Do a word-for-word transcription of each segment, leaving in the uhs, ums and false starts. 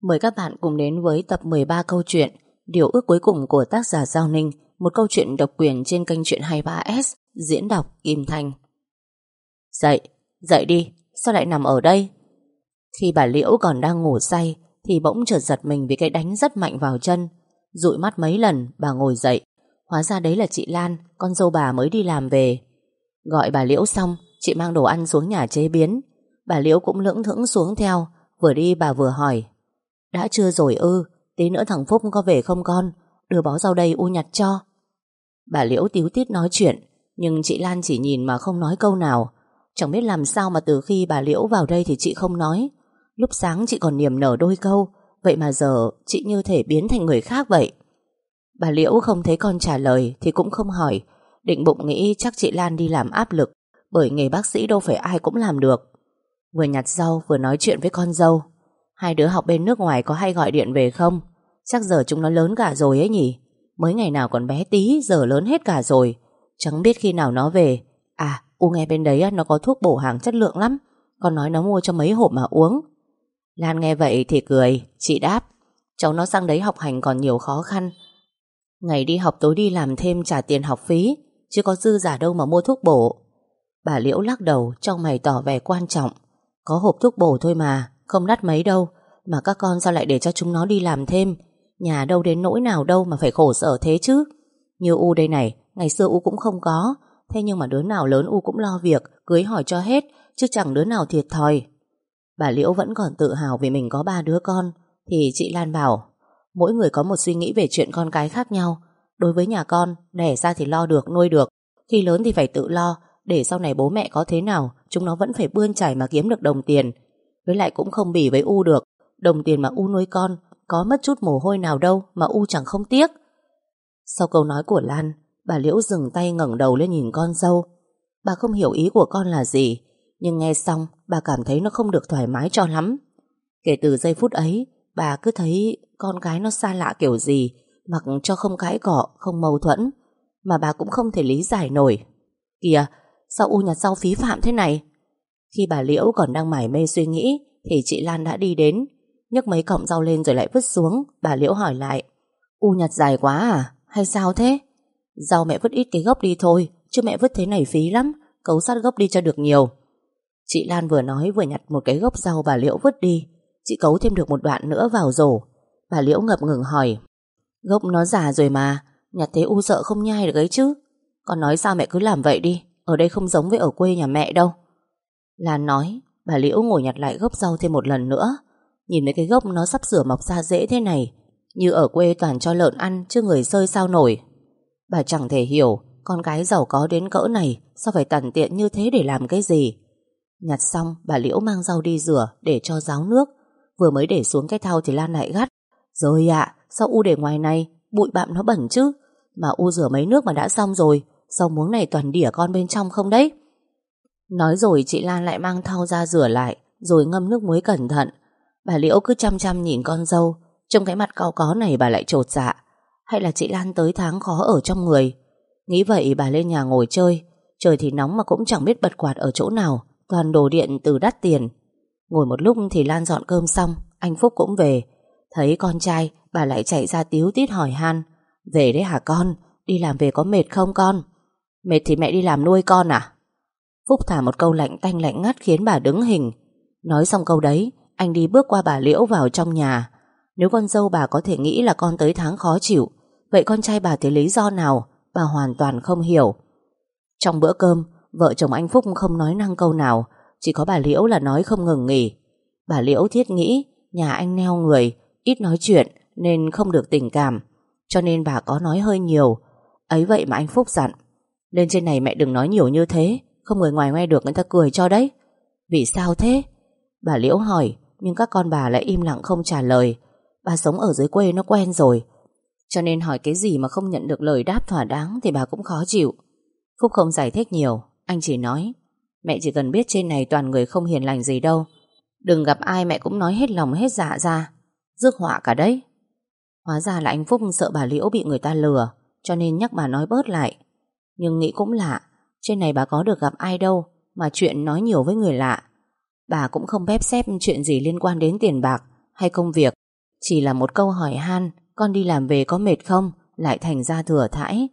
Mời các bạn cùng đến với tập mười ba câu chuyện Điều ước cuối cùng của tác giả Giao Ninh, một câu chuyện độc quyền trên kênh Chuyện hai mươi ba ét, diễn đọc Kim Thanh. Dậy, dậy đi, sao lại nằm ở đây? Khi bà Liễu còn đang ngủ say thì bỗng chợt giật mình vì cái đánh rất mạnh vào chân. Dụi mắt mấy lần, bà ngồi dậy. Hóa ra đấy là chị Lan, con dâu bà mới đi làm về. Gọi bà Liễu xong, chị mang đồ ăn xuống nhà chế biến. Bà Liễu cũng lững thững xuống theo. Vừa đi bà vừa hỏi: đã trưa rồi ư? Tí nữa thằng Phúc có về không con? Đưa bó rau đây U nhặt cho. Bà Liễu tíu tít nói chuyện, nhưng chị Lan chỉ nhìn mà không nói câu nào. Chẳng biết làm sao mà từ khi bà Liễu vào đây thì chị không nói. Lúc sáng chị còn niềm nở đôi câu, vậy mà giờ chị như thể biến thành người khác vậy. Bà Liễu không thấy con trả lời thì cũng không hỏi. Định bụng nghĩ chắc chị Lan đi làm áp lực, bởi nghề bác sĩ đâu phải ai cũng làm được. Vừa nhặt rau vừa nói chuyện với con dâu. Hai đứa học bên nước ngoài có hay gọi điện về không? Chắc giờ chúng nó lớn cả rồi ấy nhỉ? Mới ngày nào còn bé tí, giờ lớn hết cả rồi. Chẳng biết khi nào nó về. À, U nghe bên đấy nó có thuốc bổ hàng chất lượng lắm. Con nói nó mua cho mấy hộp mà uống. Lan nghe vậy thì cười. Chị đáp: cháu nó sang đấy học hành còn nhiều khó khăn. Ngày đi học tối đi làm thêm trả tiền học phí, chứ có dư giả đâu mà mua thuốc bổ. Bà Liễu lắc đầu, trong mày tỏ vẻ quan trọng. Có hộp thuốc bổ thôi mà, không đắt mấy đâu. Mà các con sao lại để cho chúng nó đi làm thêm? Nhà đâu đến nỗi nào đâu mà phải khổ sở thế chứ. Như U đây này, ngày xưa U cũng không có. Thế nhưng mà đứa nào lớn U cũng lo việc, cưới hỏi cho hết, chứ chẳng đứa nào thiệt thòi. Bà Liễu vẫn còn tự hào vì mình có ba đứa con. Thì chị Lan bảo: mỗi người có một suy nghĩ về chuyện con cái khác nhau. Đối với nhà con, đẻ ra thì lo được, nuôi được. Khi lớn thì phải tự lo, để sau này bố mẹ có thế nào chúng nó vẫn phải bươn chải mà kiếm được đồng tiền. Với lại cũng không bỉ với U được. Đồng tiền mà U nuôi con, có mất chút mồ hôi nào đâu mà U chẳng không tiếc. Sau câu nói của Lan, bà Liễu dừng tay ngẩng đầu lên nhìn con dâu. Bà không hiểu ý của con là gì, nhưng nghe xong bà cảm thấy nó không được thoải mái cho lắm. Kể từ giây phút ấy, bà cứ thấy con cái nó xa lạ kiểu gì, mặc cho không cãi cọ, không mâu thuẫn, mà bà cũng không thể lý giải nổi. Kìa, sao U nhặt rau phí phạm thế này? Khi bà Liễu còn đang mải mê suy nghĩ thì chị Lan đã đi đến, nhấc mấy cọng rau lên rồi lại vứt xuống. Bà Liễu hỏi lại: U nhặt dài quá à? Hay sao thế? Rau mẹ vứt ít cái gốc đi thôi, chứ mẹ vứt thế này phí lắm. Cấu sát gốc đi cho được nhiều. Chị Lan vừa nói vừa nhặt một cái gốc rau bà Liễu vứt đi. Chị cấu thêm được một đoạn nữa vào rổ. Bà Liễu ngập ngừng hỏi: gốc nó già rồi mà, nhặt thế U sợ không nhai được ấy chứ. Con nói sao mẹ cứ làm vậy đi, ở đây không giống với ở quê nhà mẹ đâu. Lan nói. Bà Liễu ngồi nhặt lại gốc rau thêm một lần nữa. Nhìn thấy cái gốc nó sắp sửa mọc ra rễ thế này, như ở quê toàn cho lợn ăn chứ người sơi sao nổi. Bà chẳng thể hiểu con gái giàu có đến cỡ này sao phải tằn tiện như thế để làm cái gì. Nhặt xong bà Liễu mang rau đi rửa để cho ráo nước. Vừa mới để xuống cái thau thì Lan lại gắt: rồi ạ, sao U để ngoài này, bụi bặm nó bẩn chứ. Mà U rửa mấy nước mà đã xong rồi, rau muống này toàn đỉa con bên trong không đấy. Nói rồi chị Lan lại mang thau ra rửa lại, rồi ngâm nước muối cẩn thận. Bà Liễu cứ chăm chăm nhìn con dâu. Trong cái mặt cau có này bà lại chột dạ. Hay là chị Lan tới tháng khó ở trong người? Nghĩ vậy bà lên nhà ngồi chơi. Trời thì nóng mà cũng chẳng biết bật quạt ở chỗ nào, toàn đồ điện từ đắt tiền. Ngồi một lúc thì Lan dọn cơm xong, anh Phúc cũng về. Thấy con trai, bà lại chạy ra tíu tít hỏi han: về đấy hả con? Đi làm về có mệt không con? Mệt thì mẹ đi làm nuôi con à? Phúc thả một câu lạnh tanh lạnh ngắt khiến bà đứng hình. Nói xong câu đấy, anh đi bước qua bà Liễu vào trong nhà. Nếu con dâu bà có thể nghĩ là con tới tháng khó chịu, vậy con trai bà thì lý do nào? Bà hoàn toàn không hiểu. Trong bữa cơm, vợ chồng anh Phúc không nói năng câu nào, chỉ có bà Liễu là nói không ngừng nghỉ. Bà Liễu thiết nghĩ nhà anh neo người, ít nói chuyện nên không được tình cảm, cho nên bà có nói hơi nhiều. Ấy vậy mà anh Phúc dặn: lên trên này mẹ đừng nói nhiều như thế, không người ngoài nghe được người ta cười cho đấy. Vì sao thế? Bà Liễu hỏi, nhưng các con bà lại im lặng không trả lời. Bà sống ở dưới quê nó quen rồi, cho nên hỏi cái gì mà không nhận được lời đáp thỏa đáng thì bà cũng khó chịu. Phúc không giải thích nhiều, anh chỉ nói: mẹ chỉ cần biết trên này toàn người không hiền lành gì đâu, đừng gặp ai mẹ cũng nói hết lòng hết dạ ra, rước họa cả đấy. Hóa ra là anh Phúc sợ bà Liễu bị người ta lừa, cho nên nhắc bà nói bớt lại. Nhưng nghĩ cũng lạ, trên này bà có được gặp ai đâu mà chuyện nói nhiều với người lạ. Bà cũng không bép xép chuyện gì liên quan đến tiền bạc hay công việc, Chỉ là một câu hỏi han, con đi làm về có mệt không, lại thành ra thừa thãi.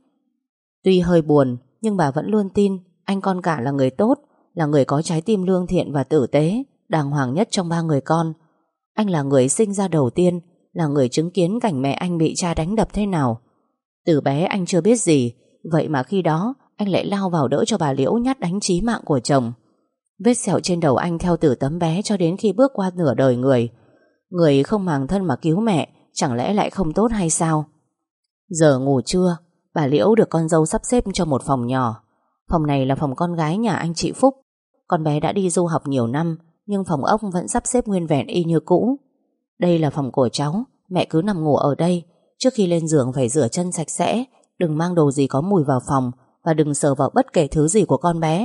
Tuy hơi buồn, nhưng bà vẫn luôn tin anh con cả là người tốt, là người có trái tim lương thiện và tử tế, đàng hoàng nhất trong ba người con. Anh là người sinh ra đầu tiên, là người chứng kiến cảnh mẹ anh bị cha đánh đập thế nào. Từ bé anh chưa biết gì, vậy mà khi đó anh lại lao vào đỡ cho bà Liễu nhát đánh chí mạng của chồng. Vết sẹo trên đầu anh theo từ tấm bé cho đến khi bước qua nửa đời người. Người không màng thân mà cứu mẹ, chẳng lẽ lại không tốt hay sao? Giờ ngủ trưa, bà Liễu được con dâu sắp xếp cho một phòng nhỏ. Phòng này là phòng con gái nhà anh chị Phúc. Con bé đã đi du học nhiều năm, nhưng phòng ốc vẫn sắp xếp nguyên vẹn y như cũ. Đây là phòng của cháu, mẹ cứ nằm ngủ ở đây. Trước khi lên giường phải rửa chân sạch sẽ, đừng mang đồ gì có mùi vào phòng, và đừng sờ vào bất kể thứ gì của con bé.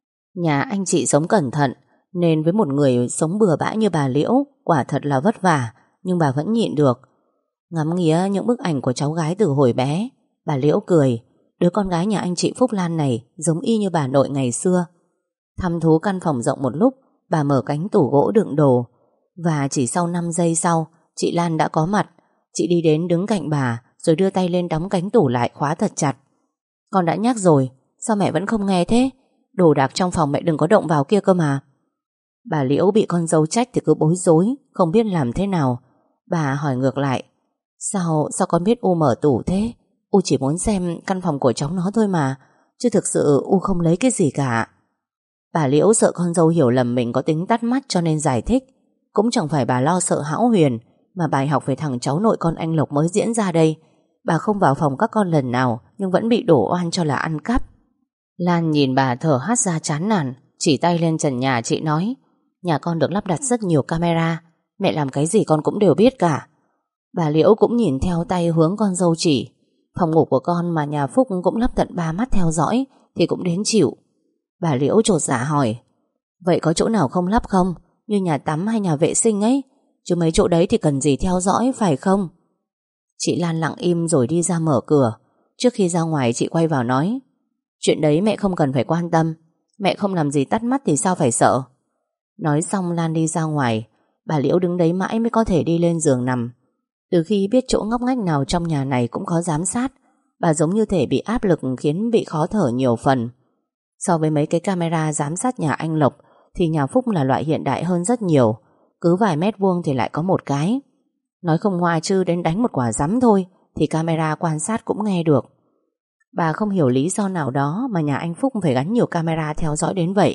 Nhà anh chị sống cẩn thận, nên với một người sống bừa bãi như bà Liễu, quả thật là vất vả, nhưng bà vẫn nhịn được. Ngắm nghía những bức ảnh của cháu gái từ hồi bé, bà Liễu cười. Đứa con gái nhà anh chị Phúc Lan này giống y như bà nội ngày xưa. Thăm thú căn phòng rộng một lúc, bà mở cánh tủ gỗ đựng đồ, và chỉ sau năm giây sau, chị Lan đã có mặt. Chị đi đến đứng cạnh bà, rồi đưa tay lên đóng cánh tủ lại khóa thật chặt. Con đã nhắc rồi, sao mẹ vẫn không nghe thế? Đồ đạc trong phòng mẹ đừng có động vào kia cơ mà. Bà Liễu bị con dâu trách thì cứ bối rối, không biết làm thế nào. Bà hỏi ngược lại, Sao, sao con biết U mở tủ thế? U chỉ muốn xem căn phòng của cháu nó thôi mà, chứ thực sự U không lấy cái gì cả. Bà Liễu sợ con dâu hiểu lầm mình có tính tắt mắt cho nên giải thích. Cũng chẳng phải bà lo sợ Hão Huyền, mà bài học về thằng cháu nội con anh Lộc mới diễn ra đây. Bà không vào phòng các con lần nào, nhưng vẫn bị đổ oan cho là ăn cắp. Lan nhìn bà thở hắt ra chán nản, chỉ tay lên trần nhà chị nói, nhà con được lắp đặt rất nhiều camera, mẹ làm cái gì con cũng đều biết cả. Bà Liễu cũng nhìn theo tay hướng con dâu chỉ. Phòng ngủ của con mà nhà Phúc cũng lắp tận ba mắt theo dõi thì cũng đến chịu. Bà Liễu chột dạ hỏi, vậy có chỗ nào không lắp không? Như nhà tắm hay nhà vệ sinh ấy, chứ mấy chỗ đấy thì cần gì theo dõi phải không? Chị Lan lặng im rồi đi ra mở cửa. Trước khi ra ngoài chị quay vào nói, chuyện đấy mẹ không cần phải quan tâm, mẹ không làm gì tắt mắt thì sao phải sợ. Nói xong Lan đi ra ngoài. Bà Liễu đứng đấy mãi mới có thể đi lên giường nằm. Từ khi biết chỗ ngóc ngách nào trong nhà này cũng có giám sát, bà giống như thể bị áp lực khiến bị khó thở nhiều phần. So với mấy cái camera giám sát nhà anh Lộc thì nhà Phúc là loại hiện đại hơn rất nhiều. Cứ vài mét vuông thì lại có một cái. Nói không ngoa chứ đến đánh một quả rắm thôi thì camera quan sát cũng nghe được. Bà không hiểu lý do nào đó mà nhà anh Phúc phải gắn nhiều camera theo dõi đến vậy.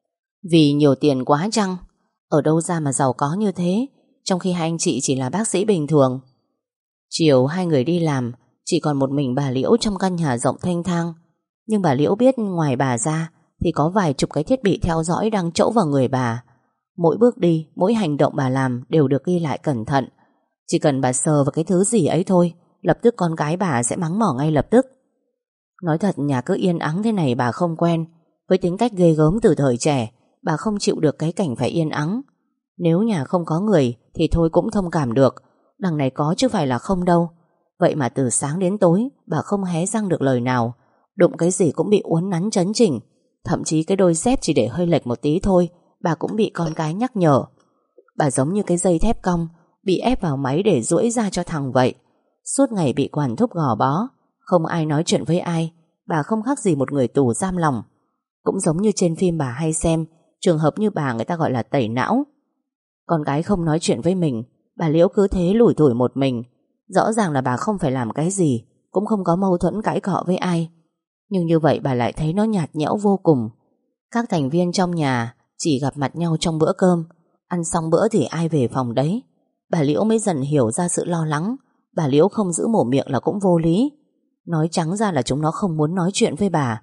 Vì nhiều tiền quá chăng? Ở đâu ra mà giàu có như thế, trong khi hai anh chị chỉ là bác sĩ bình thường. Chiều hai người đi làm, chỉ còn một mình bà Liễu trong căn nhà rộng thênh thang. Nhưng bà Liễu biết ngoài bà ra thì có vài chục cái thiết bị theo dõi đang trỗ vào người bà. Mỗi bước đi, mỗi hành động bà làm đều được ghi lại cẩn thận. Chỉ cần bà sờ vào cái thứ gì ấy thôi, lập tức con gái bà sẽ mắng mỏ ngay lập tức. Nói thật, nhà cứ yên ắng thế này bà không quen. Với tính cách ghê gớm từ thời trẻ, bà không chịu được cái cảnh phải yên ắng. Nếu nhà không có người thì thôi cũng thông cảm được, đằng này có chứ phải là không đâu. Vậy mà từ sáng đến tối bà không hé răng được lời nào. Đụng cái gì cũng bị uốn nắn chấn chỉnh. Thậm chí cái đôi dép chỉ để hơi lệch một tí thôi, bà cũng bị con cái nhắc nhở. Bà giống như cái dây thép cong bị ép vào máy để duỗi ra cho thằng vậy. Suốt ngày bị quản thúc gò bó, không ai nói chuyện với ai. Bà không khác gì một người tù giam lòng. Cũng giống như trên phim bà hay xem, trường hợp như bà người ta gọi là tẩy não. Con gái không nói chuyện với mình, bà Liễu cứ thế lủi thủi một mình. Rõ ràng là bà không phải làm cái gì, cũng không có mâu thuẫn cãi cọ với ai. Nhưng như vậy bà lại thấy nó nhạt nhẽo vô cùng. Các thành viên trong nhà chỉ gặp mặt nhau trong bữa cơm, ăn xong bữa thì ai về phòng đấy. Bà Liễu mới dần hiểu ra sự lo lắng. Bà Liễu không giữ mồm miệng là cũng vô lý. Nói trắng ra là chúng nó không muốn nói chuyện với bà.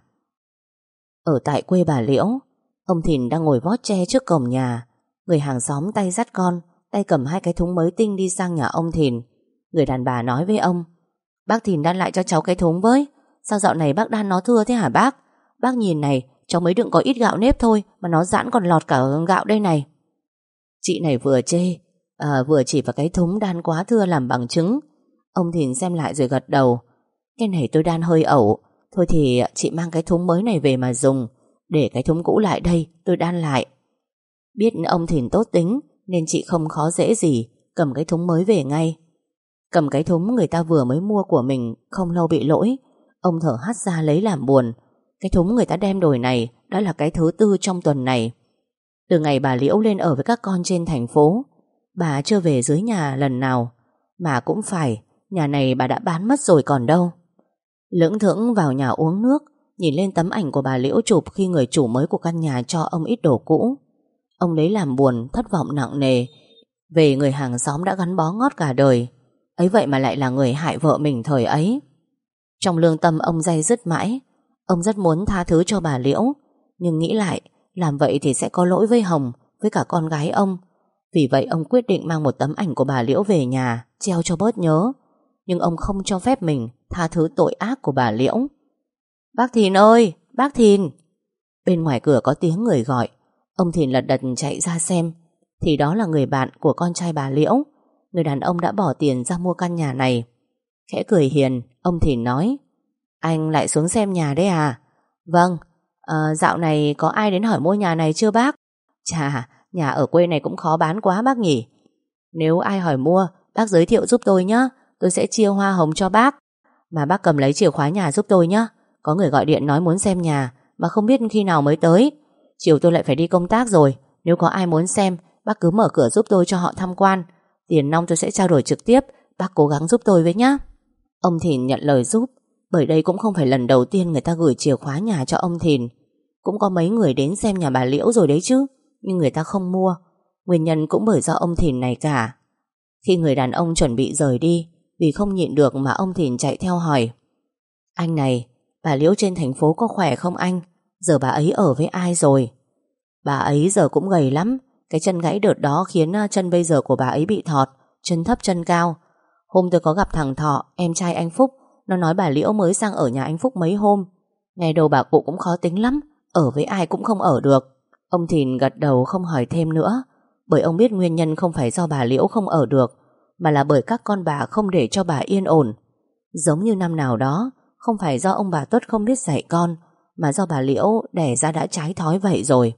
Ở tại quê bà Liễu, ông Thìn đang ngồi vót tre trước cổng nhà. Người hàng xóm tay dắt con, tay cầm hai cái thúng mới tinh đi sang nhà ông Thìn. Người đàn bà nói với ông, bác Thìn đan lại cho cháu cái thúng với. Sao dạo này bác đan nó thưa thế hả bác? Bác nhìn này, cháu mới đựng có ít gạo nếp thôi mà nó giãn còn lọt cả gạo đây này. Chị này vừa chê à, vừa chỉ vào cái thúng đan quá thưa làm bằng chứng. Ông Thìn xem lại rồi gật đầu. Cái này tôi đan hơi ẩu, thôi thì chị mang cái thúng mới này về mà dùng. Để cái thúng cũ lại đây, tôi đan lại. Biết ông Thìn tốt tính nên chị không khó dễ gì, cầm cái thúng mới về ngay. Cầm cái thúng người ta vừa mới mua của mình không lâu bị lỗi, ông thở hắt ra lấy làm buồn. Cái thúng người ta đem đổi này đã là cái thứ tư trong tuần này. Từ ngày bà Liễu lên ở với các con trên thành phố, bà chưa về dưới nhà lần nào. Mà cũng phải, nhà này bà đã bán mất rồi còn đâu. Lững thững vào nhà uống nước, nhìn lên tấm ảnh của bà Liễu chụp khi người chủ mới của căn nhà cho ông ít đồ cũ. Ông lấy làm buồn, thất vọng nặng nề về người hàng xóm đã gắn bó ngót cả đời, ấy vậy mà lại là người hại vợ mình thời ấy. Trong lương tâm ông day dứt mãi. Ông rất muốn tha thứ cho bà Liễu, nhưng nghĩ lại, làm vậy thì sẽ có lỗi với Hồng, với cả con gái ông. Vì vậy ông quyết định mang một tấm ảnh của bà Liễu về nhà, treo cho bớt nhớ. Nhưng ông không cho phép mình tha thứ tội ác của bà Liễu. Bác Thìn ơi, bác Thìn. Bên ngoài cửa có tiếng người gọi. Ông Thìn lật đật chạy ra xem, thì đó là người bạn của con trai bà Liễu, người đàn ông đã bỏ tiền ra mua căn nhà này. Khẽ cười hiền, ông Thìn nói: Anh lại xuống xem nhà đấy à? Vâng. à, Dạo này có ai đến hỏi mua nhà này chưa bác? Chà, nhà ở quê này cũng khó bán quá bác nhỉ. Nếu ai hỏi mua, bác giới thiệu giúp tôi nhé, tôi sẽ chia hoa hồng cho bác. Mà bác cầm lấy chìa khóa nhà giúp tôi nhé. Có người gọi điện nói muốn xem nhà mà không biết khi nào mới tới. Chiều tôi lại phải đi công tác rồi. Nếu có ai muốn xem, bác cứ mở cửa giúp tôi cho họ tham quan. Tiền nong tôi sẽ trao đổi trực tiếp. Bác cố gắng giúp tôi với nhé. Ông Thìn nhận lời giúp, bởi đây cũng không phải lần đầu tiên người ta gửi chìa khóa nhà cho ông Thìn. Cũng có mấy người đến xem nhà bà Liễu rồi đấy chứ, nhưng người ta không mua. Nguyên nhân cũng bởi do ông Thìn này cả. Khi người đàn ông chuẩn bị rời đi, vì không nhịn được mà ông Thìn chạy theo hỏi: Anh này, bà Liễu trên thành phố có khỏe không anh? Giờ bà ấy ở với ai rồi? Bà ấy giờ cũng gầy lắm. Cái chân gãy đợt đó khiến chân bây giờ của bà ấy bị thọt, chân thấp chân cao. Hôm tôi có gặp thằng Thọ, em trai anh Phúc, nó nói bà Liễu mới sang ở nhà anh Phúc mấy hôm. Ngày đầu bà cụ cũng khó tính lắm, ở với ai cũng không ở được. Ông Thìn gật đầu không hỏi thêm nữa, bởi ông biết nguyên nhân không phải do bà Liễu không ở được, mà là bởi các con bà không để cho bà yên ổn. Giống như năm nào đó, không phải do ông bà Tuất không biết dạy con, mà do bà Liễu đẻ ra đã trái thói vậy rồi.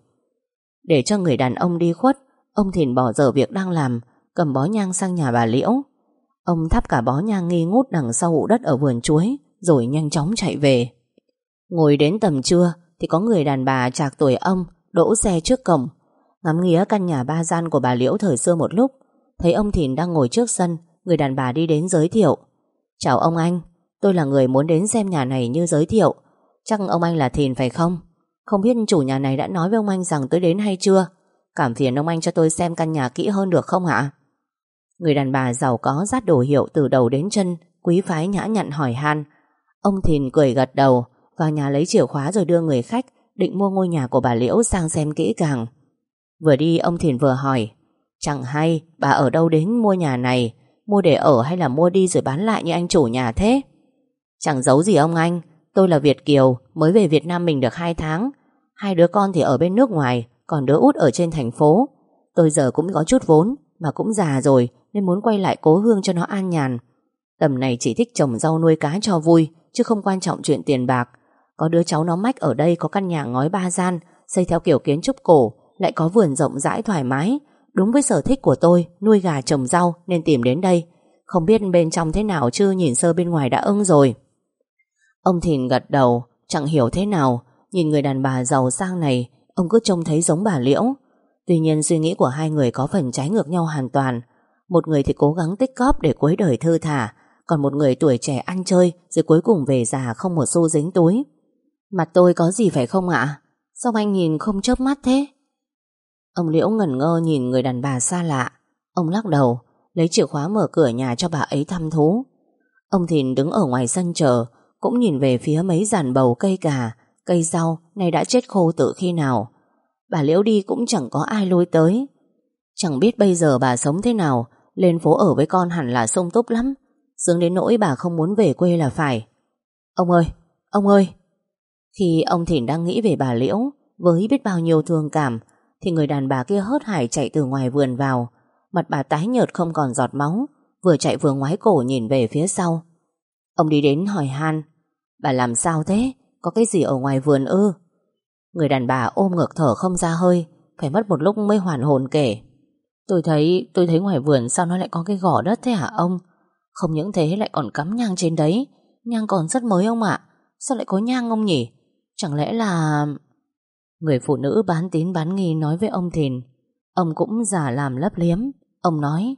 Để cho người đàn ông đi khuất, ông Thìn bỏ dở việc đang làm, cầm bó nhang sang nhà bà Liễu. Ông thắp cả bó nhang nghi ngút đằng sau ụ đất ở vườn chuối, rồi nhanh chóng chạy về. Ngồi đến tầm trưa thì có người đàn bà trạc tuổi ông đỗ xe trước cổng, ngắm nghía căn nhà ba gian của bà Liễu thời xưa một lúc. Thấy ông Thìn đang ngồi trước sân, người đàn bà đi đến giới thiệu: Chào ông anh, tôi là người muốn đến xem nhà này như giới thiệu. Chắc ông anh là Thìn phải không? Không biết chủ nhà này đã nói với ông anh rằng tôi đến hay chưa? Cảm phiền ông anh cho tôi xem căn nhà kỹ hơn được không hả? Người đàn bà giàu có dát đồ hiệu từ đầu đến chân, quý phái nhã nhặn hỏi han. Ông Thìn cười gật đầu, vào nhà lấy chìa khóa rồi đưa người khách định mua ngôi nhà của bà Liễu sang xem kỹ càng. Vừa đi ông Thìn vừa hỏi: Chẳng hay bà ở đâu đến mua nhà này? Mua để ở hay là mua đi rồi bán lại như anh chủ nhà thế? Chẳng giấu gì ông anh, tôi là Việt kiều, mới về Việt Nam mình được hai tháng. Hai đứa con thì ở bên nước ngoài, còn đứa út ở trên thành phố. Tôi giờ cũng có chút vốn, mà cũng già rồi nên muốn quay lại cố hương cho nó an nhàn. Tầm này chỉ thích trồng rau nuôi cá cho vui, chứ không quan trọng chuyện tiền bạc. Có đứa cháu nó mách ở đây có căn nhà ngói ba gian, xây theo kiểu kiến trúc cổ, lại có vườn rộng rãi thoải mái, đúng với sở thích của tôi, nuôi gà trồng rau nên tìm đến đây. Không biết bên trong thế nào chứ nhìn sơ bên ngoài đã ưng rồi. Ông Thìn gật đầu, chẳng hiểu thế nào, nhìn người đàn bà giàu sang này, ông cứ trông thấy giống bà Liễu. Tuy nhiên suy nghĩ của hai người có phần trái ngược nhau hoàn toàn. Một người thì cố gắng tích cóp để cuối đời thư thả, còn một người tuổi trẻ ăn chơi rồi cuối cùng về già không một xu dính túi. Mặt tôi có gì phải không ạ? Sao anh nhìn không chớp mắt thế? Ông Liễu ngẩn ngơ nhìn người đàn bà xa lạ. Ông lắc đầu, lấy chìa khóa mở cửa nhà cho bà ấy thăm thú. Ông Thìn đứng ở ngoài sân chờ, cũng nhìn về phía mấy giàn bầu cây cà, cây rau nay đã chết khô từ khi nào. Bà Liễu đi cũng chẳng có ai lui tới. Chẳng biết bây giờ bà sống thế nào, lên phố ở với con hẳn là sung túc lắm, sướng đến nỗi bà không muốn về quê là phải. Ông ơi, ông ơi. Khi ông Thìn đang nghĩ về bà Liễu với biết bao nhiêu thương cảm, thì người đàn bà kia hớt hải chạy từ ngoài vườn vào. Mặt bà tái nhợt không còn giọt máu, vừa chạy vừa ngoái cổ nhìn về phía sau. Ông đi đến hỏi han: Bà làm sao thế? Có cái gì ở ngoài vườn ư? Người đàn bà ôm ngực thở không ra hơi, phải mất một lúc mới hoàn hồn kể: Tôi thấy, tôi thấy ngoài vườn sao nó lại có cái gò đất thế hả ông? Không những thế lại còn cắm nhang trên đấy. Nhang còn rất mới ông ạ. Sao lại có nhang ông nhỉ? Chẳng lẽ là... Người phụ nữ bán tín bán nghi nói với ông Thìn. Ông cũng giả làm lấp liếm. Ông nói: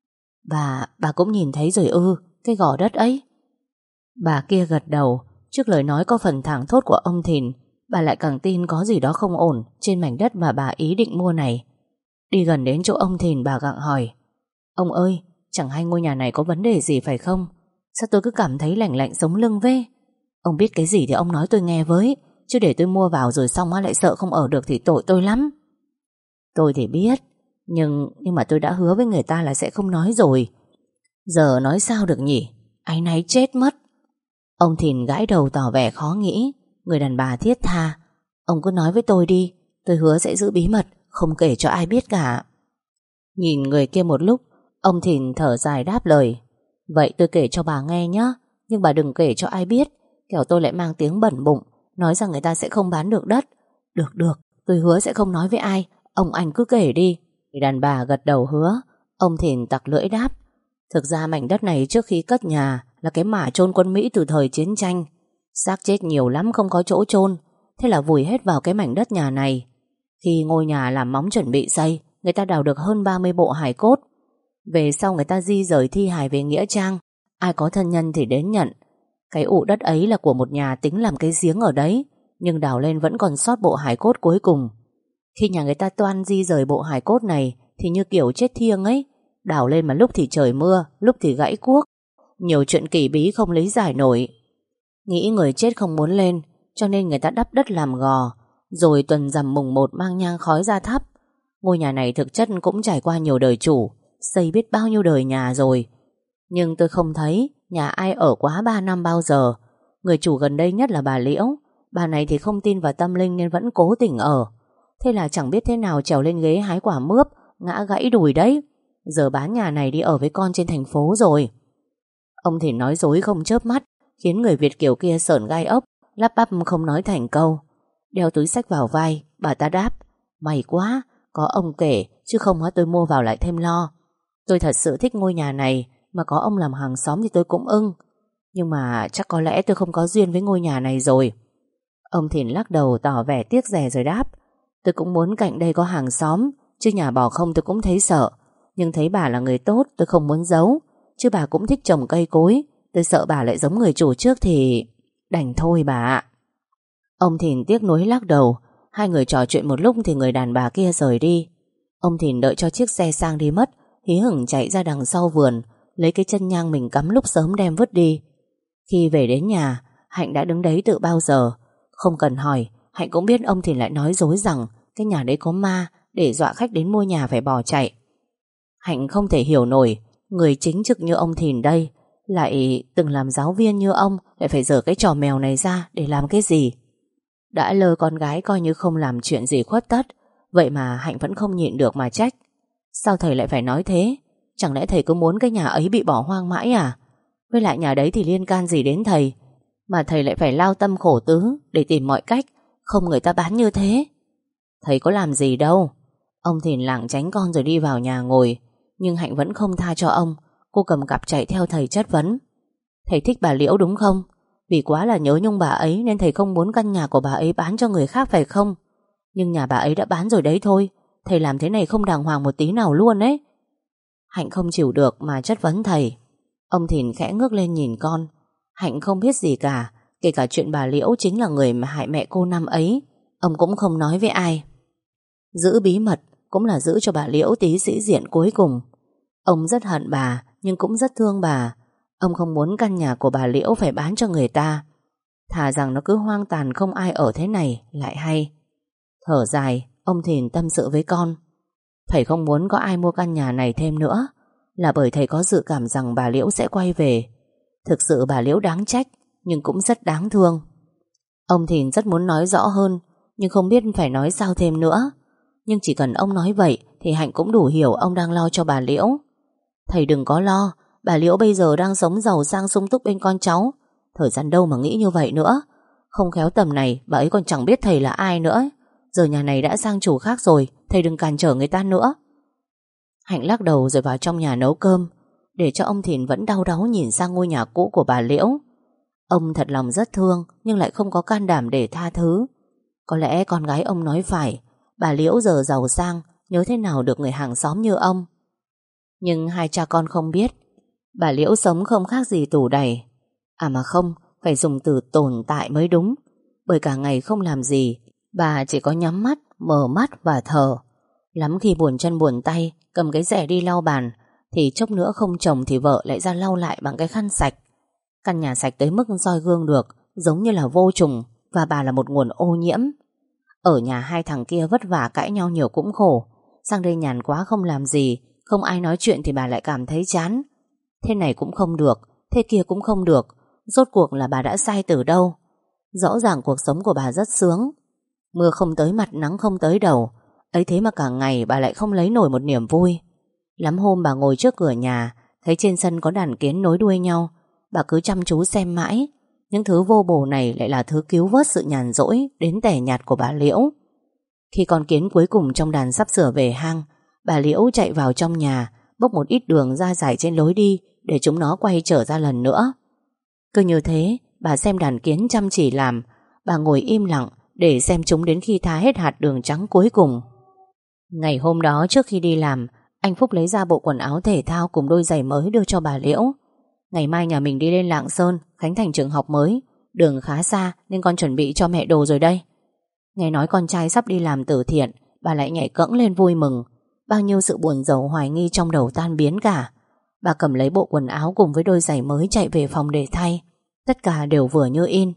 Bà, bà cũng nhìn thấy rồi ư, cái gò đất ấy. Bà kia gật đầu. Trước lời nói có phần thảng thốt của ông Thìn, bà lại càng tin có gì đó không ổn trên mảnh đất mà bà ý định mua này. Đi gần đến chỗ ông Thìn, bà gặng hỏi: Ông ơi, chẳng hay ngôi nhà này có vấn đề gì phải không? Sao tôi cứ cảm thấy lạnh lạnh sống lưng vê? Ông biết cái gì thì ông nói tôi nghe với, chứ để tôi mua vào rồi xong lại sợ không ở được thì tội tôi lắm. Tôi thì biết, nhưng nhưng mà tôi đã hứa với người ta là sẽ không nói rồi. Giờ nói sao được nhỉ? Áy náy chết mất. Ông Thìn gãi đầu tỏ vẻ khó nghĩ. Người đàn bà thiết tha: Ông cứ nói với tôi đi, tôi hứa sẽ giữ bí mật, không kể cho ai biết cả. Nhìn người kia một lúc, ông Thìn thở dài đáp lời: Vậy tôi kể cho bà nghe nhé, nhưng bà đừng kể cho ai biết, kẻo tôi lại mang tiếng bẩn bụng, nói rằng người ta sẽ không bán được đất. Được được, tôi hứa sẽ không nói với ai. Ông anh cứ kể đi. Người đàn bà gật đầu hứa. Ông Thìn tặc lưỡi đáp: Thực ra mảnh đất này trước khi cất nhà là cái mả chôn quân Mỹ từ thời chiến tranh. Xác chết nhiều lắm không có chỗ chôn, thế là vùi hết vào cái mảnh đất nhà này. Khi ngôi nhà làm móng chuẩn bị xây, người ta đào được hơn ba mươi bộ hài cốt. Về sau người ta di rời thi hài về nghĩa trang, ai có thân nhân thì đến nhận. Cái ụ đất ấy là của một nhà tính làm cái giếng ở đấy, nhưng đào lên vẫn còn sót bộ hài cốt cuối cùng. Khi nhà người ta toan di rời bộ hài cốt này thì như kiểu chết thiêng ấy, đào lên mà lúc thì trời mưa, lúc thì gãy cuốc. Nhiều chuyện kỳ bí không lý giải nổi. Nghĩ người chết không muốn lên, cho nên người ta đắp đất làm gò, rồi tuần rằm mùng một mang nhang khói ra thắp. Ngôi nhà này thực chất cũng trải qua nhiều đời chủ, xây biết bao nhiêu đời nhà rồi. Nhưng tôi không thấy nhà ai ở quá ba năm bao giờ. Người chủ gần đây nhất là bà Liễu. Bà này thì không tin vào tâm linh nên vẫn cố tình ở. Thế là chẳng biết thế nào trèo lên ghế hái quả mướp, ngã gãy đùi đấy. Giờ bán nhà này đi ở với con trên thành phố rồi. Ông thì nói dối không chớp mắt, khiến người Việt kiều kia sởn gai ốc, lắp bắp không nói thành câu. Đeo túi xách vào vai, bà ta đáp: May quá, có ông kể, chứ không á tôi mua vào lại thêm lo. Tôi thật sự thích ngôi nhà này, mà có ông làm hàng xóm thì tôi cũng ưng. Nhưng mà chắc có lẽ tôi không có duyên với ngôi nhà này rồi. Ông Thìn lắc đầu tỏ vẻ tiếc rẻ rồi đáp: Tôi cũng muốn cạnh đây có hàng xóm, chứ nhà bỏ không tôi cũng thấy sợ. Nhưng thấy bà là người tốt, tôi không muốn giấu. Chứ bà cũng thích trồng cây cối, tôi sợ bà lại giống người chủ trước thì... Đành thôi bà ạ. Ông Thìn tiếc nuối lắc đầu. Hai người trò chuyện một lúc thì người đàn bà kia rời đi. Ông Thìn đợi cho chiếc xe sang đi mất, hí hửng chạy ra đằng sau vườn, lấy cái chân nhang mình cắm lúc sớm đem vứt đi. Khi về đến nhà, Hạnh đã đứng đấy từ bao giờ. Không cần hỏi, Hạnh cũng biết ông Thìn lại nói dối rằng cái nhà đấy có ma, để dọa khách đến mua nhà phải bỏ chạy. Hạnh không thể hiểu nổi, người chính trực như ông Thìn đây, lại từng làm giáo viên như ông, lại phải dở cái trò mèo này ra để làm cái gì. Đã lơ con gái coi như không làm chuyện gì khuất tất, vậy mà Hạnh vẫn không nhịn được mà trách. Sao thầy lại phải nói thế? Chẳng lẽ thầy cứ muốn cái nhà ấy bị bỏ hoang mãi à? Với lại nhà đấy thì liên can gì đến thầy, mà thầy lại phải lao tâm khổ tứ để tìm mọi cách không người ta bán như thế? Thầy có làm gì đâu. Ông Thìn lảng tránh con rồi đi vào nhà ngồi. Nhưng Hạnh vẫn không tha cho ông. Cô cầm cặp chạy theo thầy chất vấn: Thầy thích bà Liễu đúng không? Vì quá là nhớ nhung bà ấy nên thầy không muốn căn nhà của bà ấy bán cho người khác phải không? Nhưng nhà bà ấy đã bán rồi đấy thôi. Thầy làm thế này không đàng hoàng một tí nào luôn ấy. Hạnh không chịu được mà chất vấn thầy. Ông Thìn khẽ ngước lên nhìn con. Hạnh không biết gì cả, kể cả chuyện bà Liễu chính là người mà hại mẹ cô năm ấy. Ông cũng không nói với ai. Giữ bí mật cũng là giữ cho bà Liễu tí sĩ diện cuối cùng. Ông rất hận bà, nhưng cũng rất thương bà. Ông không muốn căn nhà của bà Liễu phải bán cho người ta. Thà rằng nó cứ hoang tàn không ai ở thế này lại hay. Thở dài, ông Thìn tâm sự với con: Thầy không muốn có ai mua căn nhà này thêm nữa, là bởi thầy có dự cảm rằng bà Liễu sẽ quay về. Thực sự bà Liễu đáng trách, nhưng cũng rất đáng thương. Ông Thìn rất muốn nói rõ hơn, nhưng không biết phải nói sao thêm nữa. Nhưng chỉ cần ông nói vậy thì Hạnh cũng đủ hiểu ông đang lo cho bà Liễu. Thầy đừng có lo, bà Liễu bây giờ đang sống giàu sang sung túc bên con cháu. Thời gian đâu mà nghĩ như vậy nữa. Không khéo tầm này bà ấy còn chẳng biết thầy là ai nữa. Giờ nhà này đã sang chủ khác rồi, thầy đừng cản trở người ta nữa. Hạnh lắc đầu rồi vào trong nhà nấu cơm, để cho ông Thìn vẫn đau đáu nhìn sang ngôi nhà cũ của bà Liễu. Ông thật lòng rất thương, nhưng lại không có can đảm để tha thứ. Có lẽ con gái ông nói phải, bà Liễu giờ giàu sang, nhớ thế nào được người hàng xóm như ông. Nhưng hai cha con không biết, bà Liễu sống không khác gì tù đầy. À mà không, phải dùng từ tồn tại mới đúng. Bởi cả ngày không làm gì, bà chỉ có nhắm mắt, mở mắt và thở. Lắm khi buồn chân buồn tay, cầm cái rẻ đi lau bàn, thì chốc nữa không chồng thì vợ lại ra lau lại bằng cái khăn sạch. Căn nhà sạch tới mức soi gương được, giống như là vô trùng, và bà là một nguồn ô nhiễm. Ở nhà hai thằng kia vất vả cãi nhau nhiều cũng khổ, sang đây nhàn quá không làm gì, không ai nói chuyện thì bà lại cảm thấy chán. Thế này cũng không được, thế kia cũng không được. Rốt cuộc là bà đã sai từ đâu? Rõ ràng cuộc sống của bà rất sướng, mưa không tới mặt, nắng không tới đầu, ấy thế mà cả ngày bà lại không lấy nổi một niềm vui. Lắm hôm bà ngồi trước cửa nhà, thấy trên sân có đàn kiến nối đuôi nhau, bà cứ chăm chú xem mãi. Những thứ vô bổ này lại là thứ cứu vớt sự nhàn rỗi đến tẻ nhạt của bà Liễu. Khi con kiến cuối cùng trong đàn sắp sửa về hang, bà Liễu chạy vào trong nhà, bốc một ít đường ra rải trên lối đi để chúng nó quay trở ra lần nữa. Cứ như thế, bà xem đàn kiến chăm chỉ làm, bà ngồi im lặng để xem chúng đến khi tha hết hạt đường trắng cuối cùng. Ngày hôm đó trước khi đi làm, anh Phúc lấy ra bộ quần áo thể thao cùng đôi giày mới đưa cho bà Liễu. Ngày mai nhà mình đi lên Lạng Sơn, khánh thành trường học mới, đường khá xa nên con chuẩn bị cho mẹ đồ rồi đây. Nghe nói con trai sắp đi làm từ thiện, bà lại nhảy cẫng lên vui mừng. Bao nhiêu sự buồn rầu hoài nghi trong đầu tan biến cả. Bà cầm lấy bộ quần áo cùng với đôi giày mới chạy về phòng để thay. Tất cả đều vừa như in.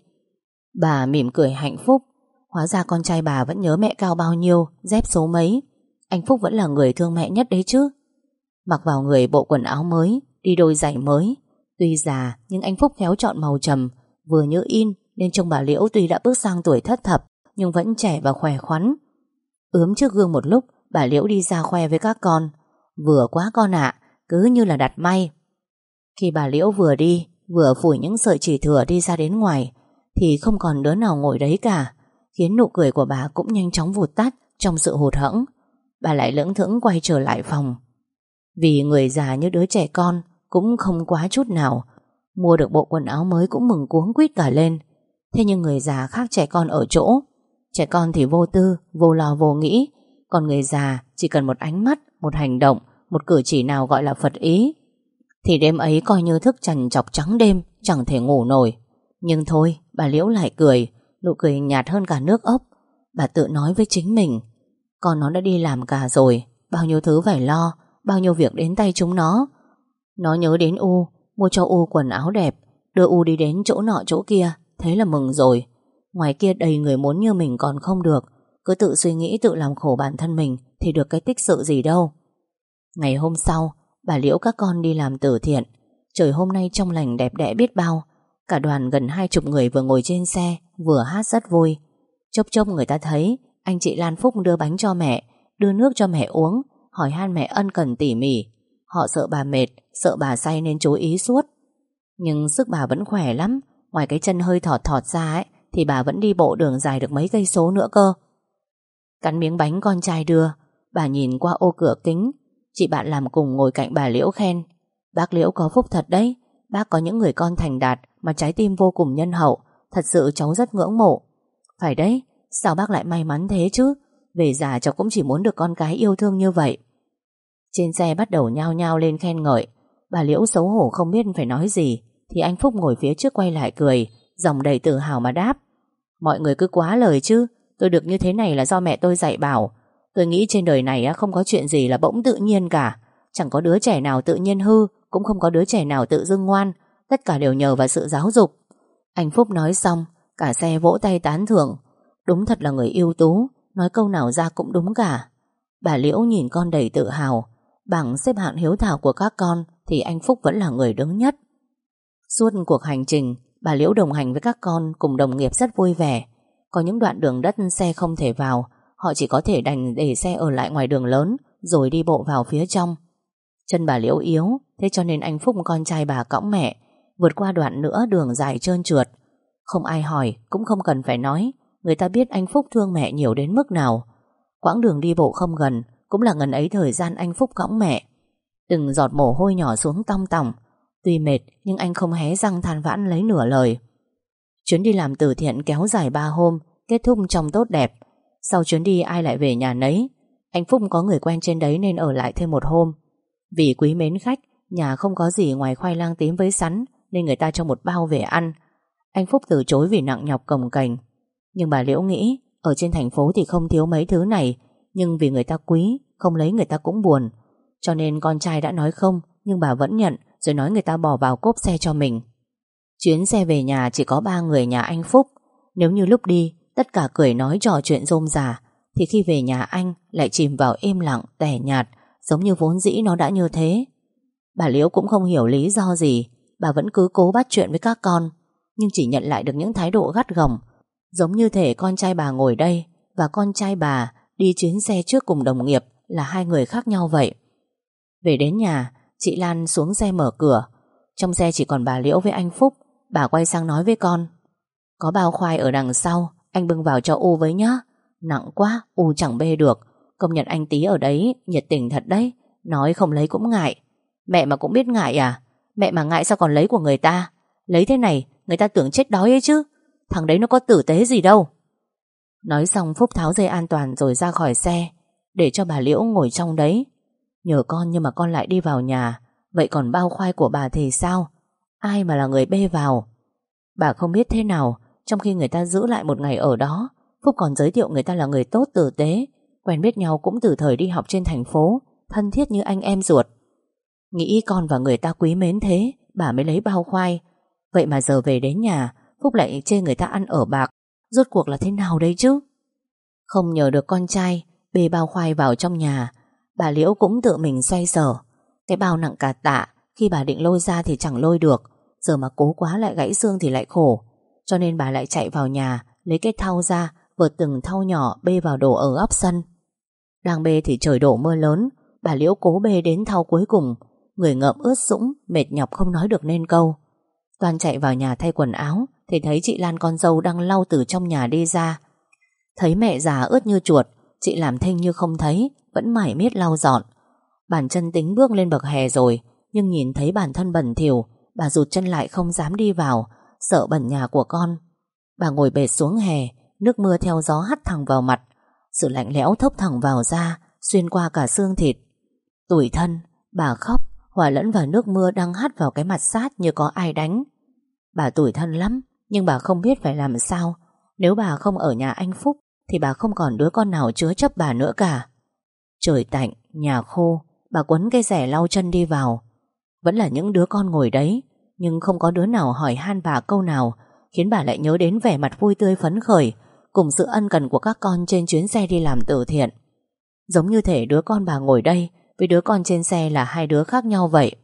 Bà mỉm cười hạnh phúc. Hóa ra con trai bà vẫn nhớ mẹ cao bao nhiêu, dép số mấy. Anh Phúc vẫn là người thương mẹ nhất đấy chứ. Mặc vào người bộ quần áo mới, đi đôi giày mới. Tuy già nhưng anh Phúc khéo chọn màu trầm, vừa như in, nên trông bà Liễu tuy đã bước sang tuổi thất thập nhưng vẫn trẻ và khỏe khoắn. Ướm trước gương một lúc, bà Liễu đi ra khoe với các con. Vừa quá con ạ, cứ như là đặt may. Khi bà Liễu vừa đi, vừa phủi những sợi chỉ thừa đi ra đến ngoài, thì không còn đứa nào ngồi đấy cả, khiến nụ cười của bà cũng nhanh chóng vụt tắt trong sự hụt hẫng. Bà lại lững thững quay trở lại phòng. Vì người già như đứa trẻ con cũng không quá chút nào. Mua được bộ quần áo mới cũng mừng cuống quýt cả lên. Thế nhưng người già khác trẻ con ở chỗ, trẻ con thì vô tư, vô lo vô nghĩ, còn người già chỉ cần một ánh mắt, một hành động, một cử chỉ nào gọi là Phật ý. Thì đêm ấy coi như thức trần trọc trắng đêm, chẳng thể ngủ nổi. Nhưng thôi, bà Liễu lại cười, nụ cười nhạt hơn cả nước ốc. Bà tự nói với chính mình, con nó đã đi làm cả rồi, bao nhiêu thứ phải lo, bao nhiêu việc đến tay chúng nó. Nó nhớ đến U, mua cho U quần áo đẹp, đưa U đi đến chỗ nọ chỗ kia, thế là mừng rồi. Ngoài kia đầy người muốn như mình còn không được, cứ tự suy nghĩ tự làm khổ bản thân mình thì được cái tích sự gì đâu. Ngày hôm sau, bà Liễu các con đi làm từ thiện. Trời hôm nay trong lành đẹp đẽ biết bao. Cả đoàn gần hai chục người vừa ngồi trên xe, vừa hát rất vui. Chốc chốc người ta thấy anh chị Lan Phúc đưa bánh cho mẹ, đưa nước cho mẹ uống, hỏi han mẹ ân cần tỉ mỉ. Họ sợ bà mệt, sợ bà say nên chú ý suốt. Nhưng sức bà vẫn khỏe lắm. Ngoài cái chân hơi thọt thọt ra ấy, thì bà vẫn đi bộ đường dài được mấy cây số nữa cơ. Cắn miếng bánh con trai đưa, bà nhìn qua ô cửa kính. Chị bạn làm cùng ngồi cạnh bà Liễu khen, bác Liễu có phúc thật đấy. Bác có những người con thành đạt mà trái tim vô cùng nhân hậu. Thật sự cháu rất ngưỡng mộ. Phải đấy, sao bác lại may mắn thế chứ. Về già cháu cũng chỉ muốn được con cái yêu thương như vậy. Trên xe bắt đầu nhao nhao lên khen ngợi. Bà Liễu xấu hổ không biết phải nói gì, thì anh Phúc ngồi phía trước quay lại cười, giọng đầy tự hào mà đáp, mọi người cứ quá lời chứ. Tôi được như thế này là do mẹ tôi dạy bảo. Tôi nghĩ trên đời này không có chuyện gì là bỗng tự nhiên cả. Chẳng có đứa trẻ nào tự nhiên hư, cũng không có đứa trẻ nào tự dưng ngoan. Tất cả đều nhờ vào sự giáo dục. Anh Phúc nói xong, cả xe vỗ tay tán thưởng. Đúng thật là người ưu tú, nói câu nào ra cũng đúng cả. Bà Liễu nhìn con đầy tự hào. Bảng xếp hạng hiếu thảo của các con thì anh Phúc vẫn là người đứng nhất. Suốt cuộc hành trình, bà Liễu đồng hành với các con cùng đồng nghiệp rất vui vẻ. Có những đoạn đường đất xe không thể vào, họ chỉ có thể đành để xe ở lại ngoài đường lớn rồi đi bộ vào phía trong. Chân bà Liễu yếu, thế cho nên anh Phúc con trai bà cõng mẹ vượt qua đoạn nữa đường dài trơn trượt. Không ai hỏi, cũng không cần phải nói, người ta biết anh Phúc thương mẹ nhiều đến mức nào. Quãng đường đi bộ không gần, cũng là ngần ấy thời gian anh Phúc cõng mẹ. Từng giọt mồ hôi nhỏ xuống tong tỏng. Tuy mệt nhưng anh không hé răng than vãn lấy nửa lời. Chuyến đi làm từ thiện kéo dài ba hôm, kết thúc trong tốt đẹp. Sau chuyến đi ai lại về nhà nấy. Anh Phúc có người quen trên đấy nên ở lại thêm một hôm. Vì quý mến khách, nhà không có gì ngoài khoai lang tím với sắn nên người ta cho một bao về ăn. Anh Phúc từ chối vì nặng nhọc cồng kềnh. Nhưng bà Liễu nghĩ ở trên thành phố thì không thiếu mấy thứ này, nhưng vì người ta quý, không lấy người ta cũng buồn. Cho nên con trai đã nói không, nhưng bà vẫn nhận, rồi nói người ta bỏ vào cốp xe cho mình. Chuyến xe về nhà chỉ có ba người nhà anh Phúc. Nếu như lúc đi tất cả cười nói trò chuyện rôm rả, thì khi về nhà anh lại chìm vào im lặng tẻ nhạt, giống như vốn dĩ nó đã như thế. Bà Liễu cũng không hiểu lý do gì, bà vẫn cứ cố bắt chuyện với các con, nhưng chỉ nhận lại được những thái độ gắt gỏng, giống như thể con trai bà ngồi đây và con trai bà đi chuyến xe trước cùng đồng nghiệp là hai người khác nhau vậy. Về đến nhà, chị Lan xuống xe mở cửa. Trong xe chỉ còn bà Liễu với anh Phúc. Bà quay sang nói với con: có bao khoai ở đằng sau, anh bưng vào cho U với nhá. Nặng quá, U chẳng bê được. Công nhận anh Tý ở đấy nhiệt tình thật đấy, nói không lấy cũng ngại. Mẹ mà cũng biết ngại à? Mẹ mà ngại sao còn lấy của người ta? Lấy thế này người ta tưởng chết đói ấy chứ. Thằng đấy nó có tử tế gì đâu. Nói xong Phúc tháo dây an toàn rồi ra khỏi xe, để cho bà Liễu ngồi trong đấy. Nhờ con nhưng mà con lại đi vào nhà. Vậy còn bao khoai của bà thì sao? Ai mà là người bê vào? Bà không biết thế nào. Trong khi người ta giữ lại một ngày ở đó, Phúc còn giới thiệu người ta là người tốt tử tế, quen biết nhau cũng từ thời đi học trên thành phố, thân thiết như anh em ruột. Nghĩ con và người ta quý mến thế, bà mới lấy bao khoai. Vậy mà giờ về đến nhà, Phúc lại chê người ta ăn ở bạc. Rốt cuộc là thế nào đấy chứ? Không nhờ được con trai bê bao khoai vào trong nhà, bà Liễu cũng tự mình xoay sở. Cái bao nặng cả tạ, khi bà định lôi ra thì chẳng lôi được, giờ mà cố quá lại gãy xương thì lại khổ. Cho nên bà lại chạy vào nhà, lấy cái thau ra, vợt từng thau nhỏ bê vào đổ ở góc sân. Đang bê thì trời đổ mưa lớn. Bà Liễu cố bê đến thau cuối cùng, người ngợm ướt sũng, mệt nhọc không nói được nên câu. Toàn chạy vào nhà thay quần áo thì thấy chị Lan con dâu đang lau từ trong nhà đi ra. Thấy mẹ già ướt như chuột, chị làm thinh như không thấy, vẫn mải miết lau dọn. Bàn chân tính bước lên bậc hè rồi, nhưng nhìn thấy bản thân bẩn thỉu, bà rụt chân lại không dám đi vào, sợ bẩn nhà của con. Bà ngồi bệt xuống hè, nước mưa theo gió hắt thẳng vào mặt, sự lạnh lẽo thốc thẳng vào da, xuyên qua cả xương thịt. Tủi thân, bà khóc, hòa lẫn vào nước mưa đang hắt vào cái mặt sát như có ai đánh. Bà tủi thân lắm, nhưng bà không biết phải làm sao. Nếu bà không ở nhà anh Phúc thì bà không còn đứa con nào chứa chấp bà nữa cả. Trời tạnh, nhà khô, bà quấn cái rẻ lau chân đi vào. Vẫn là những đứa con ngồi đấy, nhưng không có đứa nào hỏi han bà câu nào, khiến bà lại nhớ đến vẻ mặt vui tươi phấn khởi cùng sự ân cần của các con trên chuyến xe đi làm từ thiện. Giống như thể đứa con bà ngồi đây với đứa con trên xe là hai đứa khác nhau vậy.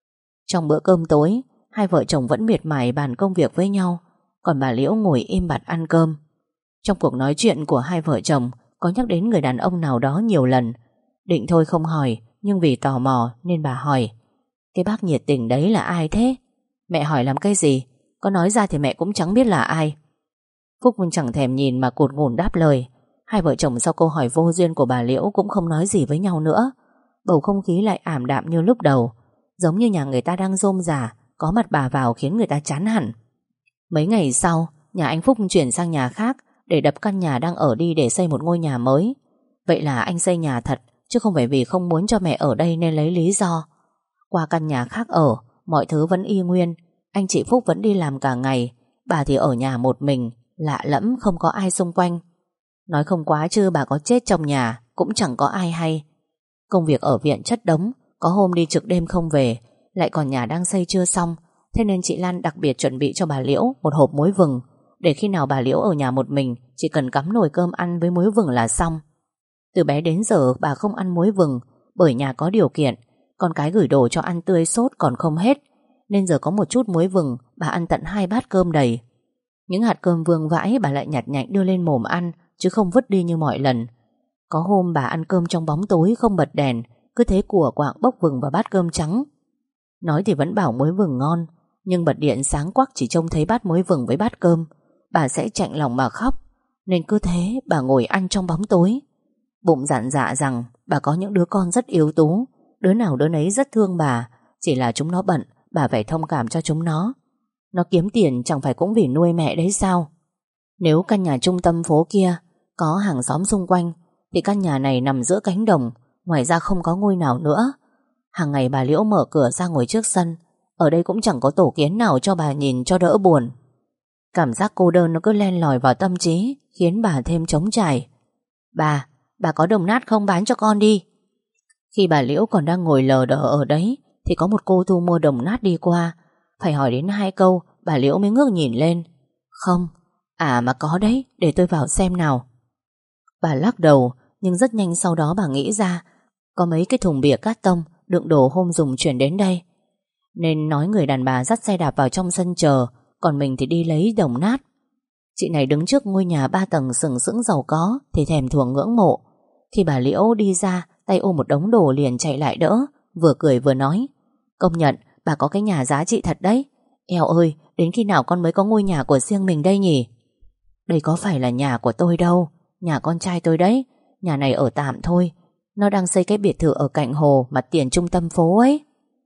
Trong bữa cơm tối, hai vợ chồng vẫn miệt mài bàn công việc với nhau, còn bà Liễu ngồi im bặt ăn cơm. Trong cuộc nói chuyện của hai vợ chồng có nhắc đến người đàn ông nào đó nhiều lần. Định thôi không hỏi, nhưng vì tò mò nên bà hỏi: cái bác nhiệt tình đấy là ai thế? Mẹ hỏi làm cái gì? Có nói ra thì mẹ cũng chẳng biết là ai. Phúc chẳng thèm nhìn mà cụt ngủn đáp lời. Hai vợ chồng sau câu hỏi vô duyên của bà Liễu cũng không nói gì với nhau nữa. Bầu không khí lại ảm đạm như lúc đầu, giống như nhà người ta đang rôm rả, có mặt bà vào khiến người ta chán hẳn. Mấy ngày sau, nhà anh Phúc chuyển sang nhà khác để đập căn nhà đang ở đi để xây một ngôi nhà mới. Vậy là anh xây nhà thật, chứ không phải vì không muốn cho mẹ ở đây nên lấy lý do. Qua căn nhà khác ở, mọi thứ vẫn y nguyên. Anh chị Phúc vẫn đi làm cả ngày, bà thì ở nhà một mình, lạ lẫm không có ai xung quanh. Nói không quá chứ bà có chết trong nhà cũng chẳng có ai hay. Công việc ở viện chất đống, có hôm đi trực đêm không về, lại còn nhà đang xây chưa xong. Thế nên chị Lan đặc biệt chuẩn bị cho bà Liễu một hộp muối vừng, để khi nào bà Liễu ở nhà một mình chỉ cần cắm nồi cơm ăn với muối vừng là xong. Từ bé đến giờ bà không ăn muối vừng, bởi nhà có điều kiện, con cái gửi đồ cho ăn tươi sốt còn không hết, nên giờ có một chút muối vừng bà ăn tận hai bát cơm đầy. Những hạt cơm vương vãi bà lại nhặt nhạnh đưa lên mồm ăn, chứ không vứt đi như mọi lần. Có hôm bà ăn cơm trong bóng tối không bật đèn, cứ thế của quạng bốc vừng vào bát cơm trắng. Nói thì vẫn bảo muối vừng ngon, nhưng bật điện sáng quắc chỉ trông thấy bát muối vừng với bát cơm, bà sẽ chạnh lòng mà khóc. Nên cứ thế bà ngồi ăn trong bóng tối. Bụng dặn dạ rằng bà có những đứa con rất yếu tú, đứa nào đứa nấy rất thương bà. Chỉ là chúng nó bận, bà phải thông cảm cho chúng nó. Nó kiếm tiền chẳng phải cũng vì nuôi mẹ đấy sao? Nếu căn nhà trung tâm phố kia có hàng xóm xung quanh, thì căn nhà này nằm giữa cánh đồng, ngoài ra không có ngôi nào nữa. Hàng ngày bà Liễu mở cửa ra ngồi trước sân, ở đây cũng chẳng có tổ kiến nào cho bà nhìn cho đỡ buồn. Cảm giác cô đơn nó cứ len lỏi vào tâm trí, khiến bà thêm trống trải. Bà, bà có đồng nát không, bán cho con đi. Khi bà Liễu còn đang ngồi lờ đờ ở đấy, thì có một cô thu mua đồng nát đi qua. Phải hỏi đến hai câu, bà Liễu mới ngước nhìn lên. Không, à mà có đấy, để tôi vào xem nào. Bà lắc đầu, nhưng rất nhanh sau đó bà nghĩ ra có mấy cái thùng bìa cát tông đựng đồ hôm dùng chuyển đến đây, nên nói người đàn bà dắt xe đạp vào trong sân chờ, còn mình thì đi lấy đồng nát. Chị này đứng trước ngôi nhà ba tầng sừng sững giàu có thì thèm thuồng ngưỡng mộ. Khi bà Liễu đi ra, tay ôm một đống đồ liền chạy lại đỡ, vừa cười vừa nói: công nhận bà có cái nhà giá trị thật đấy. Eo ơi, đến khi nào con mới có ngôi nhà của riêng mình đây nhỉ? Đây có phải là nhà của tôi đâu, nhà con trai tôi đấy. Nhà này ở tạm thôi, nó đang xây cái biệt thự ở cạnh hồ mặt tiền trung tâm phố ấy.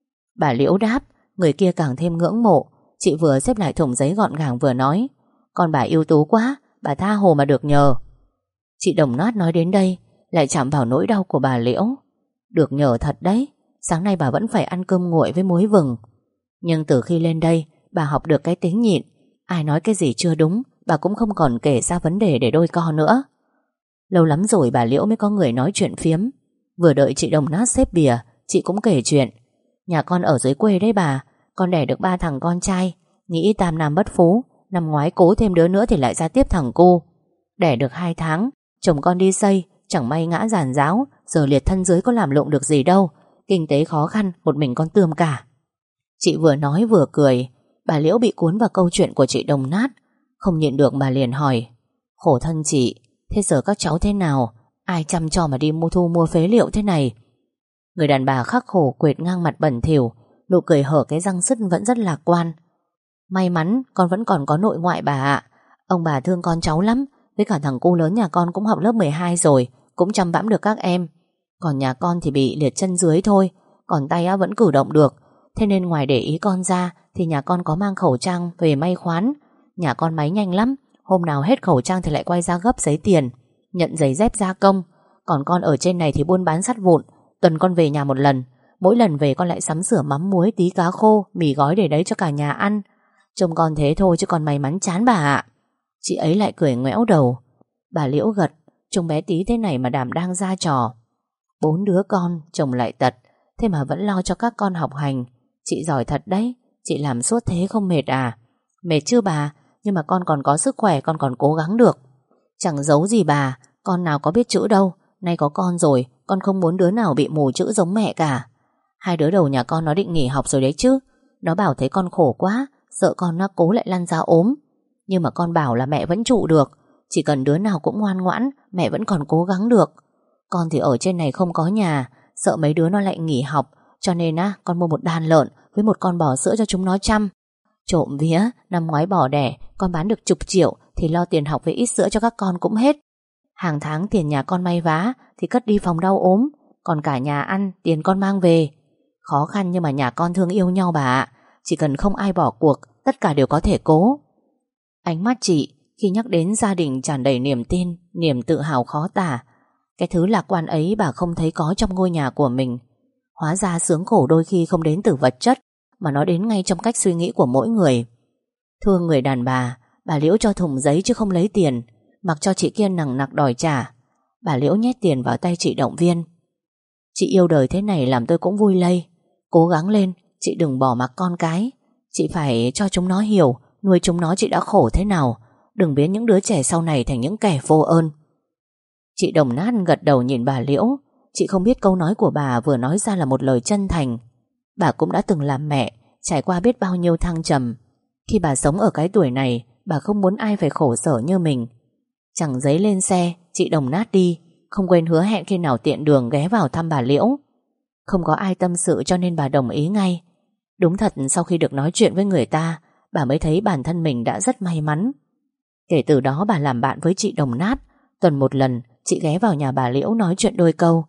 Bà Liễu đáp, người kia càng thêm ngưỡng mộ. Chị vừa xếp lại thùng giấy gọn gàng vừa nói: con bà ưu tú quá, bà tha hồ mà được nhờ. Chị đồng nát nói đến đây lại chạm vào nỗi đau của bà Liễu. Được nhờ thật đấy, sáng nay bà vẫn phải ăn cơm nguội với muối vừng. Nhưng từ khi lên đây, bà học được cái tính nhịn. Ai nói cái gì chưa đúng, bà cũng không còn kể ra vấn đề để đôi co nữa. Lâu lắm rồi bà Liễu mới có người nói chuyện phiếm. Vừa đợi chị đồng nát xếp bìa, chị cũng kể chuyện. Nhà con ở dưới quê đấy bà, con đẻ được ba thằng con trai, nghĩ tam nam bất phú, năm ngoái cố thêm đứa nữa thì lại ra tiếp thằng cu. Đẻ được hai tháng, chồng con đi xây, chẳng may ngã giàn giáo, giờ liệt thân dưới có làm lụng được gì đâu. Kinh tế khó khăn, một mình con tươm cả. Chị vừa nói vừa cười. Bà Liễu bị cuốn vào câu chuyện của chị đồng nát. Không nhịn được bà liền hỏi: khổ thân chị, thế giờ các cháu thế nào? Ai chăm cho mà đi mua thu mua phế liệu thế này? Người đàn bà khắc khổ quệt ngang mặt bẩn thỉu, nụ cười hở cái răng sứt vẫn rất lạc quan. May mắn con vẫn còn có nội ngoại bà ạ. Ông bà thương con cháu lắm. Với cả thằng cu lớn nhà con cũng học lớp mười hai rồi, cũng chăm bẵm được các em. Còn nhà con thì bị liệt chân dưới thôi, còn tay á vẫn cử động được. Thế nên ngoài để ý con ra thì nhà con có mang khẩu trang về may khoán. Nhà con máy nhanh lắm, hôm nào hết khẩu trang thì lại quay ra gấp giấy tiền, nhận giấy dép gia công. Còn con ở trên này thì buôn bán sắt vụn. Tuần con về nhà một lần, mỗi lần về con lại sắm sửa mắm muối, tí cá khô, mì gói để đấy cho cả nhà ăn. Trông con thế thôi chứ còn may mắn chán bà ạ. Chị ấy lại cười ngoẽo đầu. Bà Liễu gật, trông bé tí thế này mà đảm đang ra trò. Bốn đứa con, chồng lại tật, thế mà vẫn lo cho các con học hành. Chị giỏi thật đấy. Chị làm suốt thế không mệt à? Mệt chứ bà, nhưng mà con còn có sức khỏe, con còn cố gắng được. Chẳng giấu gì bà, con nào có biết chữ đâu. Nay có con rồi, con không muốn đứa nào bị mù chữ giống mẹ cả. Hai đứa đầu nhà con nó định nghỉ học rồi đấy chứ. Nó bảo thấy con khổ quá, sợ con nó cố lại lăn ra ốm. Nhưng mà con bảo là mẹ vẫn trụ được. Chỉ cần đứa nào cũng ngoan ngoãn, mẹ vẫn còn cố gắng được. Con thì ở trên này không có nhà, sợ mấy đứa nó lại nghỉ học, cho nên á con mua một đàn lợn với một con bò sữa cho chúng nó chăm. Trộm vía, năm ngoái bò đẻ con bán được chục triệu thì lo tiền học với ít sữa cho các con cũng hết. Hàng tháng tiền nhà con may vá thì cất đi phòng đau ốm, còn cả nhà ăn tiền con mang về. Khó khăn nhưng mà nhà con thương yêu nhau bà ạ. Chỉ cần không ai bỏ cuộc, tất cả đều có thể cố. Ánh mắt chị khi nhắc đến gia đình tràn đầy niềm tin, niềm tự hào khó tả. Cái thứ lạc quan ấy bà không thấy có trong ngôi nhà của mình. Hóa ra sướng khổ đôi khi không đến từ vật chất, mà nó đến ngay trong cách suy nghĩ của mỗi người. Thương người đàn bà, bà Liễu cho thùng giấy chứ không lấy tiền, mặc cho chị kia nằng nặc đòi trả. Bà Liễu nhét tiền vào tay chị động viên: chị yêu đời thế này làm tôi cũng vui lây. Cố gắng lên, chị đừng bỏ mặc con cái. Chị phải cho chúng nó hiểu nuôi chúng nó chị đã khổ thế nào. Đừng biến những đứa trẻ sau này thành những kẻ vô ơn. Chị đồng nát gật đầu nhìn bà Liễu. Chị không biết câu nói của bà vừa nói ra là một lời chân thành. Bà cũng đã từng làm mẹ, trải qua biết bao nhiêu thăng trầm. Khi bà sống ở cái tuổi này, bà không muốn ai phải khổ sở như mình. Chẳng giấy lên xe, chị đồng nát đi, không quên hứa hẹn khi nào tiện đường ghé vào thăm bà Liễu. Không có ai tâm sự cho nên bà đồng ý ngay. Đúng thật sau khi được nói chuyện với người ta, bà mới thấy bản thân mình đã rất may mắn. Kể từ đó bà làm bạn với chị đồng nát. Tuần một lần chị ghé vào nhà bà Liễu nói chuyện đôi câu,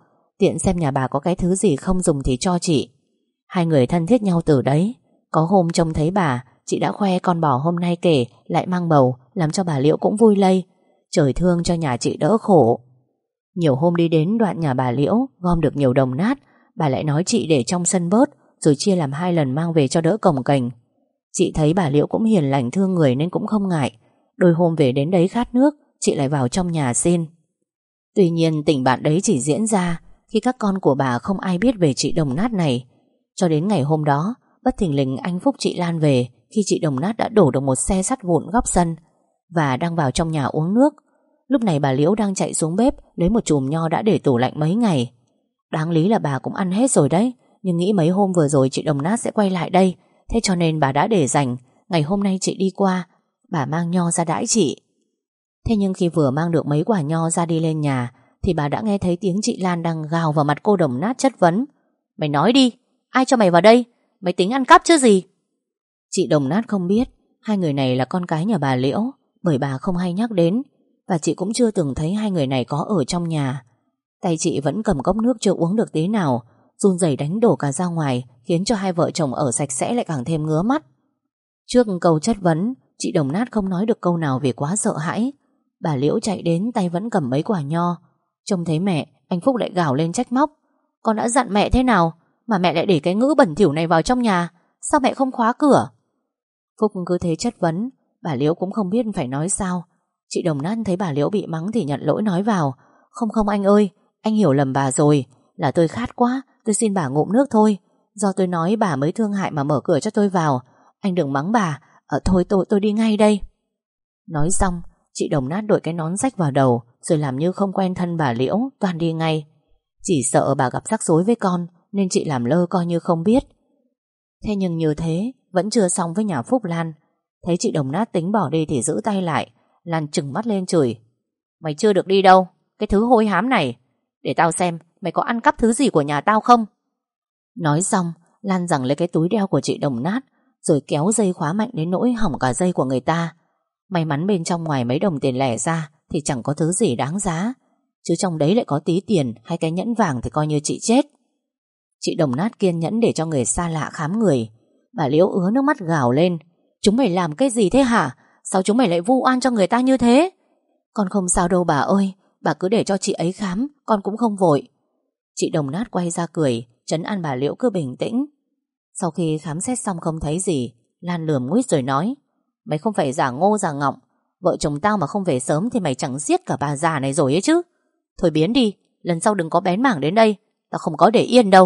Tiện xem nhà bà có cái thứ gì không dùng thì cho chị. Hai người thân thiết nhau từ đấy. Có hôm trông thấy bà, chị đã khoe con bò hôm nay kể lại mang bầu, làm cho bà Liễu cũng vui lây. Trời thương cho nhà chị đỡ khổ. Nhiều hôm đi đến đoạn nhà bà Liễu, gom được nhiều đồng nát, bà lại nói chị để trong sân bớt, rồi chia làm hai lần mang về cho đỡ cồng kềnh. Chị thấy bà Liễu cũng hiền lành thương người nên cũng không ngại. Đôi hôm về đến đấy khát nước, chị lại vào trong nhà xin. Tuy nhiên tình bạn đấy chỉ diễn ra khi các con của bà không ai biết về chị đồng nát này. Cho đến ngày hôm đó, bất thình lình anh Phúc chị Lan về khi chị đồng nát đã đổ được một xe sắt vụn góc sân và đang vào trong nhà uống nước. Lúc này bà Liễu đang chạy xuống bếp lấy một chùm nho đã để tủ lạnh mấy ngày. Đáng lý là bà cũng ăn hết rồi đấy, nhưng nghĩ mấy hôm vừa rồi chị đồng nát sẽ quay lại đây, thế cho nên bà đã để dành. Ngày hôm nay chị đi qua, bà mang nho ra đãi chị. Thế nhưng khi vừa mang được mấy quả nho ra đi lên nhà thì bà đã nghe thấy tiếng chị Lan đang gào vào mặt cô đồng nát chất vấn. Mày nói đi, ai cho mày vào đây? Mày tính ăn cắp chứ gì? Chị đồng nát không biết hai người này là con cái nhà bà Liễu, bởi bà không hay nhắc đến, và chị cũng chưa từng thấy hai người này có ở trong nhà. Tay chị vẫn cầm cốc nước chưa uống được tí nào, run rẩy đánh đổ cả ra ngoài, khiến cho hai vợ chồng ở sạch sẽ lại càng thêm ngứa mắt. Trước câu chất vấn, chị đồng nát không nói được câu nào vì quá sợ hãi. Bà Liễu chạy đến tay vẫn cầm mấy quả nho. Trông thấy mẹ, anh Phúc lại gào lên trách móc. Con đã dặn mẹ thế nào mà mẹ lại để cái ngữ bẩn thỉu này vào trong nhà? Sao mẹ không khóa cửa? Phúc cứ thế chất vấn, bà Liễu cũng không biết phải nói sao. Chị đồng nát thấy bà Liễu bị mắng thì nhận lỗi nói vào. Không không anh ơi, anh hiểu lầm bà rồi. Là tôi khát quá, tôi xin bà ngụm nước thôi. Do tôi nói bà mới thương hại mà mở cửa cho tôi vào. Anh đừng mắng bà. Ờ, thôi tôi tôi đi ngay đây. Nói xong, chị đồng nát đội cái nón rách vào đầu, rồi làm như không quen thân bà Liễu, toàn đi ngay. Chỉ sợ bà gặp rắc rối với con nên chị làm lơ coi như không biết. Thế nhưng như thế vẫn chưa xong với nhà Phúc Lan. Thấy chị đồng nát tính bỏ đi thì giữ tay lại. Lan trừng mắt lên chửi. Mày chưa được đi đâu, cái thứ hôi hám này. Để tao xem mày có ăn cắp thứ gì của nhà tao không. Nói xong, Lan giằng lấy cái túi đeo của chị đồng nát, rồi kéo dây khóa mạnh đến nỗi hỏng cả dây của người ta. May mắn bên trong ngoài mấy đồng tiền lẻ ra thì chẳng có thứ gì đáng giá, chứ trong đấy lại có tí tiền hay cái nhẫn vàng thì coi như chị chết. Chị đồng nát kiên nhẫn để cho người xa lạ khám người. Bà Liễu ứa nước mắt gào lên. Chúng mày làm cái gì thế hả? Sao chúng mày lại vu oan cho người ta như thế? Con không sao đâu bà ơi, bà cứ để cho chị ấy khám, con cũng không vội. Chị đồng nát quay ra cười, trấn an bà Liễu cứ bình tĩnh. Sau khi khám xét xong không thấy gì, Lan lườm nguýt rồi nói. Mày không phải giả ngô giả ngọng, vợ chồng tao mà không về sớm thì mày chẳng giết cả bà già này rồi ấy chứ. Thôi biến đi, lần sau đừng có bén mảng đến đây, tao không có để yên đâu.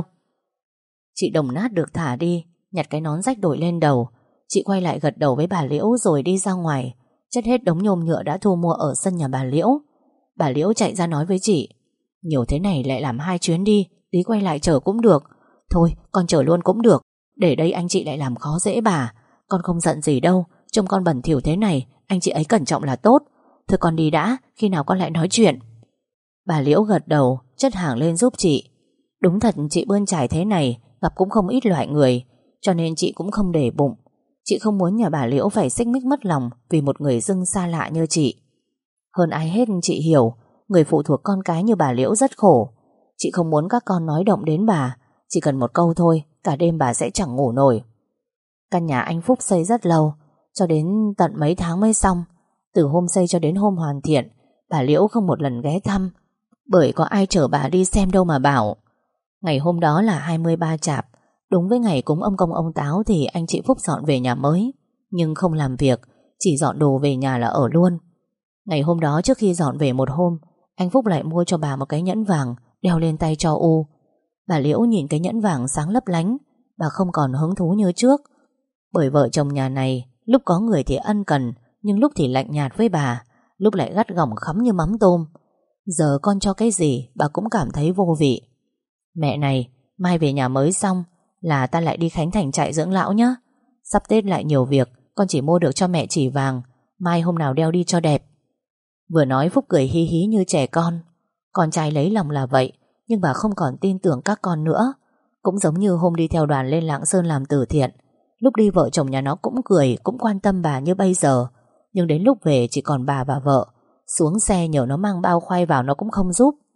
Chị đồng nát được thả đi, nhặt cái nón rách đội lên đầu. Chị quay lại gật đầu với bà Liễu rồi đi ra ngoài, chất hết đống nhôm nhựa đã thu mua ở sân nhà bà Liễu. Bà Liễu chạy ra nói với chị. Nhiều thế này lại làm hai chuyến đi, tí quay lại chở cũng được. Thôi con chở luôn cũng được, để đây anh chị lại làm khó dễ bà. Con không giận gì đâu, trông con bẩn thỉu thế này, anh chị ấy cẩn trọng là tốt. Thôi con đi đã, khi nào con lại nói chuyện. Bà Liễu gật đầu, chất hàng lên giúp chị. Đúng thật chị bươn trải thế này gặp cũng không ít loại người, cho nên chị cũng không để bụng. Chị không muốn nhà bà Liễu phải xích mích mất lòng vì một người dưng xa lạ như chị. Hơn ai hết chị hiểu, người phụ thuộc con cái như bà Liễu rất khổ. Chị không muốn các con nói động đến bà. Chỉ cần một câu thôi, cả đêm bà sẽ chẳng ngủ nổi. Căn nhà anh Phúc xây rất lâu, cho đến tận mấy tháng mới xong. Từ hôm xây cho đến hôm hoàn thiện, bà Liễu không một lần ghé thăm, bởi có ai chở bà đi xem đâu mà bảo. Ngày hôm đó là hai mươi ba Chạp, đúng với ngày cúng ông Công ông Táo thì anh chị Phúc dọn về nhà mới, nhưng không làm việc, chỉ dọn đồ về nhà là ở luôn. Ngày hôm đó trước khi dọn về một hôm, anh Phúc lại mua cho bà một cái nhẫn vàng đeo lên tay cho U. Bà Liễu nhìn cái nhẫn vàng sáng lấp lánh, bà không còn hứng thú như trước. Bởi vợ chồng nhà này lúc có người thì ân cần, nhưng lúc thì lạnh nhạt với bà, lúc lại gắt gỏng khắm như mắm tôm. Giờ con cho cái gì bà cũng cảm thấy vô vị. Mẹ này, mai về nhà mới xong là ta lại đi Khánh Thành trại dưỡng lão nhé. Sắp Tết lại nhiều việc, con chỉ mua được cho mẹ chỉ vàng, mai hôm nào đeo đi cho đẹp. Vừa nói Phúc cười hí hí như trẻ con. Con trai lấy lòng là vậy, nhưng bà không còn tin tưởng các con nữa. Cũng giống như hôm đi theo đoàn lên Lạng Sơn làm từ thiện, lúc đi vợ chồng nhà nó cũng cười, cũng quan tâm bà như bây giờ. Nhưng đến lúc về chỉ còn bà và vợ. Xuống xe nhờ nó mang bao khoai vào nó cũng không giúp.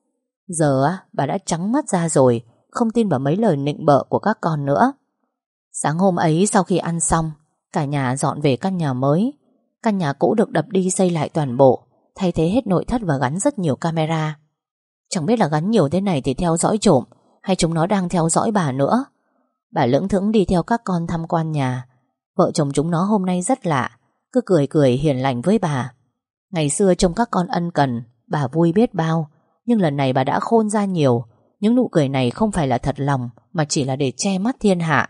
Giờ á, bà đã trắng mắt ra rồi, không tin vào mấy lời nịnh bợ của các con nữa. Sáng hôm ấy sau khi ăn xong, cả nhà dọn về căn nhà mới. Căn nhà cũ được đập đi xây lại toàn bộ, thay thế hết nội thất và gắn rất nhiều camera. Chẳng biết là gắn nhiều thế này thì theo dõi trộm, hay chúng nó đang theo dõi bà nữa. Bà lững thững đi theo các con tham quan nhà. Vợ chồng chúng nó hôm nay rất lạ, cứ cười cười hiền lành với bà. Ngày xưa trông các con ân cần, bà vui biết bao. Nhưng lần này bà đã khôn ra nhiều. Những nụ cười này không phải là thật lòng, mà chỉ là để che mắt thiên hạ.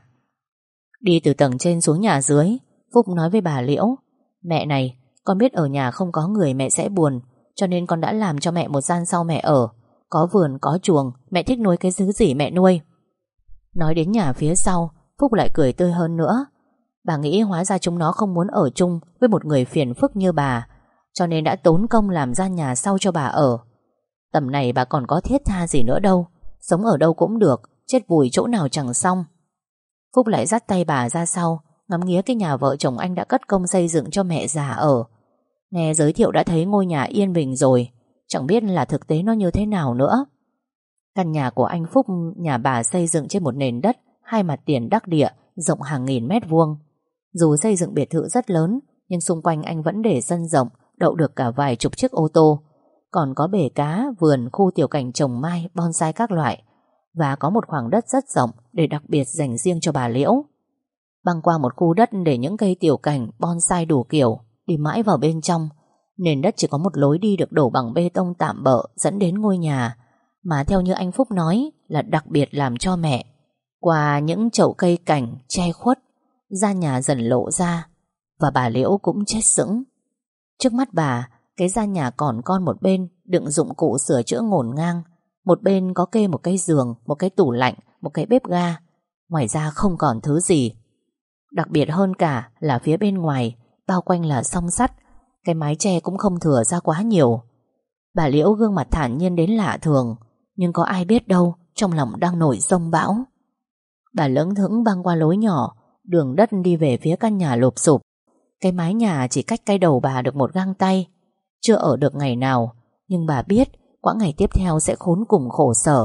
Đi từ tầng trên xuống nhà dưới, Phúc nói với bà Liễu: Mẹ này, con biết ở nhà không có người mẹ sẽ buồn, cho nên con đã làm cho mẹ một gian sau mẹ ở. Có vườn, có chuồng, mẹ thích nuôi cái thứ gì mẹ nuôi. Nói đến nhà phía sau, Phúc lại cười tươi hơn nữa. Bà nghĩ hóa ra chúng nó không muốn ở chung với một người phiền phức như bà, cho nên đã tốn công làm gian nhà sau cho bà ở. Tầm này bà còn có thiết tha gì nữa đâu, sống ở đâu cũng được, chết vùi chỗ nào chẳng xong. Phúc lại dắt tay bà ra sau, ngắm nghía cái nhà vợ chồng anh đã cất công xây dựng cho mẹ già ở. Nghe giới thiệu đã thấy ngôi nhà yên bình rồi, chẳng biết là thực tế nó như thế nào nữa. Căn nhà của anh Phúc, nhà bà xây dựng trên một nền đất hai mặt tiền đắc địa, rộng hàng nghìn mét vuông. Dù xây dựng biệt thự rất lớn, nhưng xung quanh anh vẫn để sân rộng, đậu được cả vài chục chiếc ô tô. Còn có bể cá, vườn, khu tiểu cảnh trồng mai, bonsai các loại. Và có một khoảng đất rất rộng để đặc biệt dành riêng cho bà Liễu. Băng qua một khu đất để những cây tiểu cảnh, bonsai đủ kiểu, đi mãi vào bên trong. Nền đất chỉ có một lối đi được đổ bằng bê tông tạm bợ dẫn đến ngôi nhà, mà theo như anh Phúc nói là đặc biệt làm cho mẹ. Qua những chậu cây cảnh che khuất, gian nhà dần lộ ra, và bà Liễu cũng chết sững. Trước mắt bà, cái gian nhà còn con một bên đựng dụng cụ sửa chữa ngổn ngang, một bên có kê một cái giường, một cái tủ lạnh, một cái bếp ga. Ngoài ra không còn thứ gì. Đặc biệt hơn cả là phía bên ngoài bao quanh là song sắt, cái mái che cũng không thừa ra quá nhiều. Bà Liễu gương mặt thản nhiên đến lạ thường, nhưng có ai biết đâu trong lòng đang nổi giông bão. Bà lững thững băng qua lối nhỏ, đường đất đi về phía căn nhà lụp xụp. Cái mái nhà chỉ cách cái đầu bà được một găng tay. Chưa ở được ngày nào, nhưng bà biết quãng ngày tiếp theo sẽ khốn cùng khổ sở.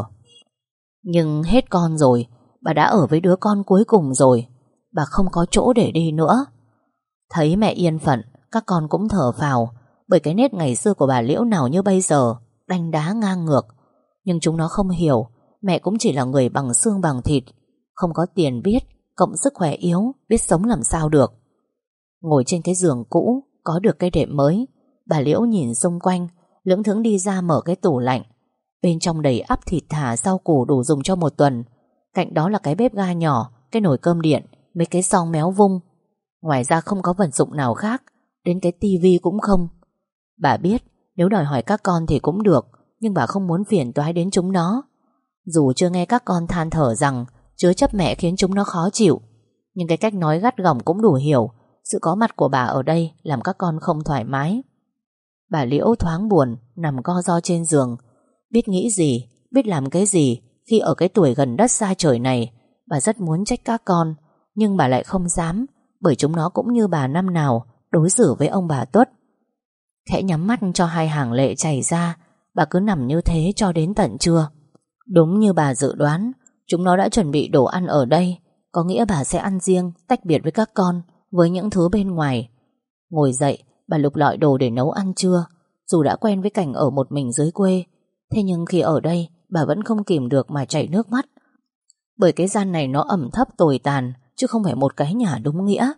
Nhưng hết con rồi, bà đã ở với đứa con cuối cùng rồi, bà không có chỗ để đi nữa. Thấy mẹ yên phận, các con cũng thở phào, bởi cái nết ngày xưa của bà Liễu nào như bây giờ, đanh đá ngang ngược. Nhưng chúng nó không hiểu, mẹ cũng chỉ là người bằng xương bằng thịt, không có tiền biết, cộng sức khỏe yếu, biết sống làm sao được. Ngồi trên cái giường cũ, có được cái đệm mới, bà Liễu nhìn xung quanh, lững thững đi ra mở cái tủ lạnh. Bên trong đầy ắp thịt thả rau củ đủ dùng cho một tuần. Cạnh đó là cái bếp ga nhỏ, cái nồi cơm điện, mấy cái xong méo vung. Ngoài ra không có vật dụng nào khác, đến cái tivi cũng không. Bà biết nếu đòi hỏi các con thì cũng được, nhưng bà không muốn phiền toái đến chúng nó. Dù chưa nghe các con than thở rằng chứa chấp mẹ khiến chúng nó khó chịu, nhưng cái cách nói gắt gỏng cũng đủ hiểu. Sự có mặt của bà ở đây làm các con không thoải mái. Bà Liễu thoáng buồn, nằm co ro trên giường. Biết nghĩ gì, biết làm cái gì khi ở cái tuổi gần đất xa trời này. Bà rất muốn trách các con, nhưng bà lại không dám, bởi chúng nó cũng như bà năm nào đối xử với ông bà Tuất. Khẽ nhắm mắt cho hai hàng lệ chảy ra, bà cứ nằm như thế cho đến tận trưa. Đúng như bà dự đoán, chúng nó đã chuẩn bị đồ ăn ở đây. Có nghĩa bà sẽ ăn riêng, tách biệt với các con, với những thứ bên ngoài. Ngồi dậy, bà lục lọi đồ để nấu ăn trưa. Dù đã quen với cảnh ở một mình dưới quê, thế nhưng khi ở đây bà vẫn không kìm được mà chảy nước mắt. Bởi cái gian này nó ẩm thấp tồi tàn, chứ không phải một cái nhà đúng nghĩa.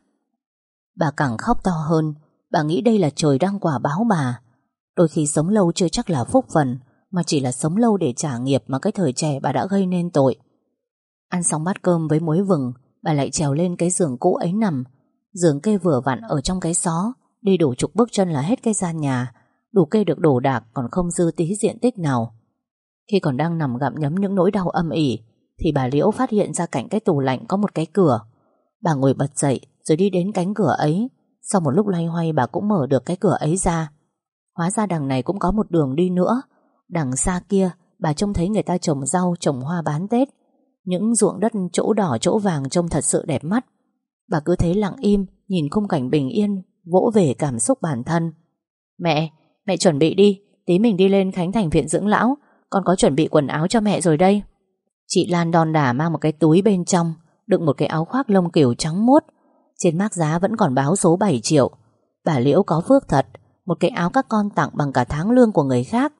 Bà càng khóc to hơn. Bà nghĩ đây là trời đang quả báo bà. Đôi khi sống lâu chưa chắc là phúc phần, mà chỉ là sống lâu để trả nghiệp mà cái thời trẻ bà đã gây nên tội. Ăn xong bát cơm với muối vừng, bà lại trèo lên cái giường cũ ấy nằm. Giường kê vừa vặn ở trong cái xó, đi đủ chục bước chân là hết cái gian nhà. Đủ kê được đồ đạc, còn không dư tí diện tích nào. Khi còn đang nằm gặm nhấm những nỗi đau âm ỉ, thì bà Liễu phát hiện ra cạnh cái tủ lạnh có một cái cửa. Bà ngồi bật dậy rồi đi đến cánh cửa ấy. Sau một lúc loay hoay bà cũng mở được cái cửa ấy ra. Hóa ra đằng này cũng có một đường đi nữa. Đằng xa kia bà trông thấy người ta trồng rau, trồng hoa bán Tết. Những ruộng đất chỗ đỏ chỗ vàng trông thật sự đẹp mắt. Bà cứ thế lặng im, nhìn khung cảnh bình yên, vỗ về cảm xúc bản thân. Mẹ, mẹ chuẩn bị đi, tí mình đi lên Khánh Thành viện dưỡng lão. con có chuẩn bị quần áo cho mẹ rồi đây. Chị Lan đon đả mang một cái túi bên trong đựng một cái áo khoác lông cừu trắng muốt. Trên mác giá vẫn còn báo số bảy triệu. Bà Liễu có phước thật, một cái áo các con tặng bằng cả tháng lương của người khác.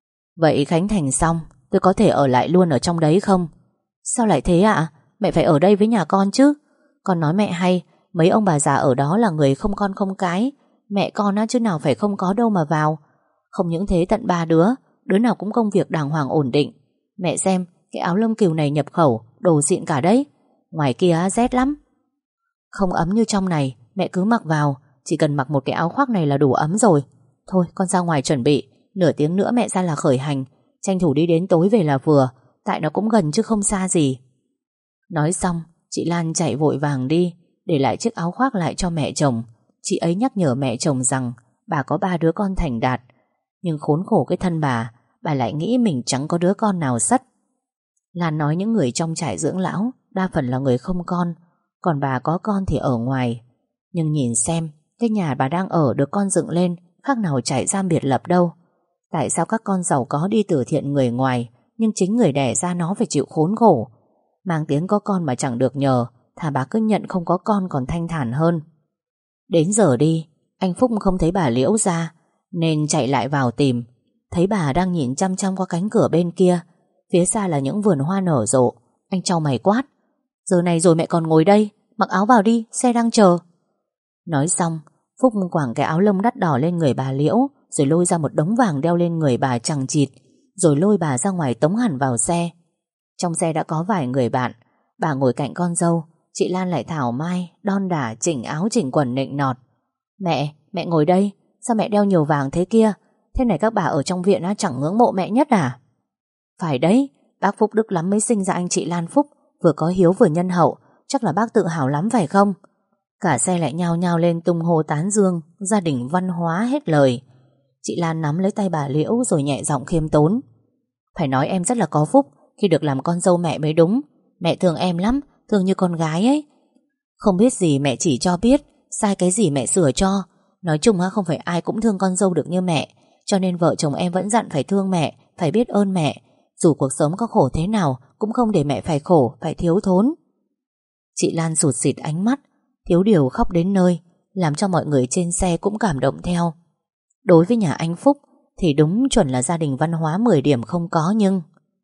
Vậy khánh thành xong, tôi có thể ở lại luôn ở trong đấy không? Sao lại thế ạ? Mẹ phải ở đây với nhà con chứ. Con nói mẹ hay, mấy ông bà già ở đó là người không con không cái. Mẹ con á chứ nào phải không có đâu mà vào. Không những thế tận ba đứa, đứa nào cũng công việc đàng hoàng ổn định. Mẹ xem, cái áo lông cừu này nhập khẩu, đồ xịn cả đấy. Ngoài kia rét lắm. Không ấm như trong này, mẹ cứ mặc vào. Chỉ cần mặc một cái áo khoác này là đủ ấm rồi. Thôi con ra ngoài chuẩn bị, nửa tiếng nữa mẹ ra là khởi hành. Tranh thủ đi đến tối về là vừa, tại nó cũng gần chứ không xa gì. Nói xong, chị Lan chạy vội vàng đi, để lại chiếc áo khoác lại cho mẹ chồng. Chị ấy nhắc nhở mẹ chồng rằng bà có ba đứa con thành đạt. Nhưng khốn khổ cái thân bà, bà lại nghĩ mình chẳng có đứa con nào sất. Lan nói những người trong trại dưỡng lão đa phần là người không con, còn bà có con thì ở ngoài. Nhưng nhìn xem, cái nhà bà đang ở được con dựng lên khác nào trại giam biệt lập đâu. Tại sao các con giàu có đi từ thiện người ngoài, nhưng chính người đẻ ra nó phải chịu khốn khổ? Mang tiếng có con mà chẳng được nhờ, thà bà cứ nhận không có con còn thanh thản hơn. Đến giờ đi, anh Phúc không thấy bà Liễu ra, nên chạy lại vào tìm. Thấy bà đang nhìn chăm chăm qua cánh cửa bên kia. Phía xa là những vườn hoa nở rộ. Anh chau mày quát: giờ này rồi mẹ còn ngồi đây, mặc áo vào đi, xe đang chờ. Nói xong, Phúc quàng cái áo lông đắt đỏ lên người bà Liễu, rồi lôi ra một đống vàng đeo lên người bà chằng chịt, rồi lôi bà ra ngoài tống hẳn vào xe. Trong xe đã có vài người bạn. Bà ngồi cạnh con dâu, chị Lan lại thảo mai đon đả chỉnh áo chỉnh quần nịnh nọt. Mẹ, mẹ ngồi đây, sao mẹ đeo nhiều vàng thế kia? Thế này các bà ở trong viện á, chẳng ngưỡng mộ mẹ nhất à? Phải đấy, bác Phúc đức lắm mới sinh ra anh chị Lan Phúc, vừa có hiếu vừa nhân hậu, chắc là bác tự hào lắm phải không? Cả xe lại nhao nhao lên tung hô tán dương gia đình văn hóa hết lời. Chị Lan nắm lấy tay bà Liễu rồi nhẹ giọng khiêm tốn: phải nói em rất là có phúc khi được làm con dâu mẹ mới đúng. Mẹ thương em lắm, thương như con gái ấy. Không biết gì mẹ chỉ cho biết, sai cái gì mẹ sửa cho. Nói chung không phải ai cũng thương con dâu được như mẹ, cho nên vợ chồng em vẫn dặn phải thương mẹ, phải biết ơn mẹ. Dù cuộc sống có khổ thế nào cũng không để mẹ phải khổ, phải thiếu thốn. Chị Lan sụt sịt ánh mắt, thiếu điều khóc đến nơi, làm cho mọi người trên xe cũng cảm động theo. Đối với nhà anh Phúc thì đúng chuẩn là gia đình văn hóa mười điểm không có, nhưng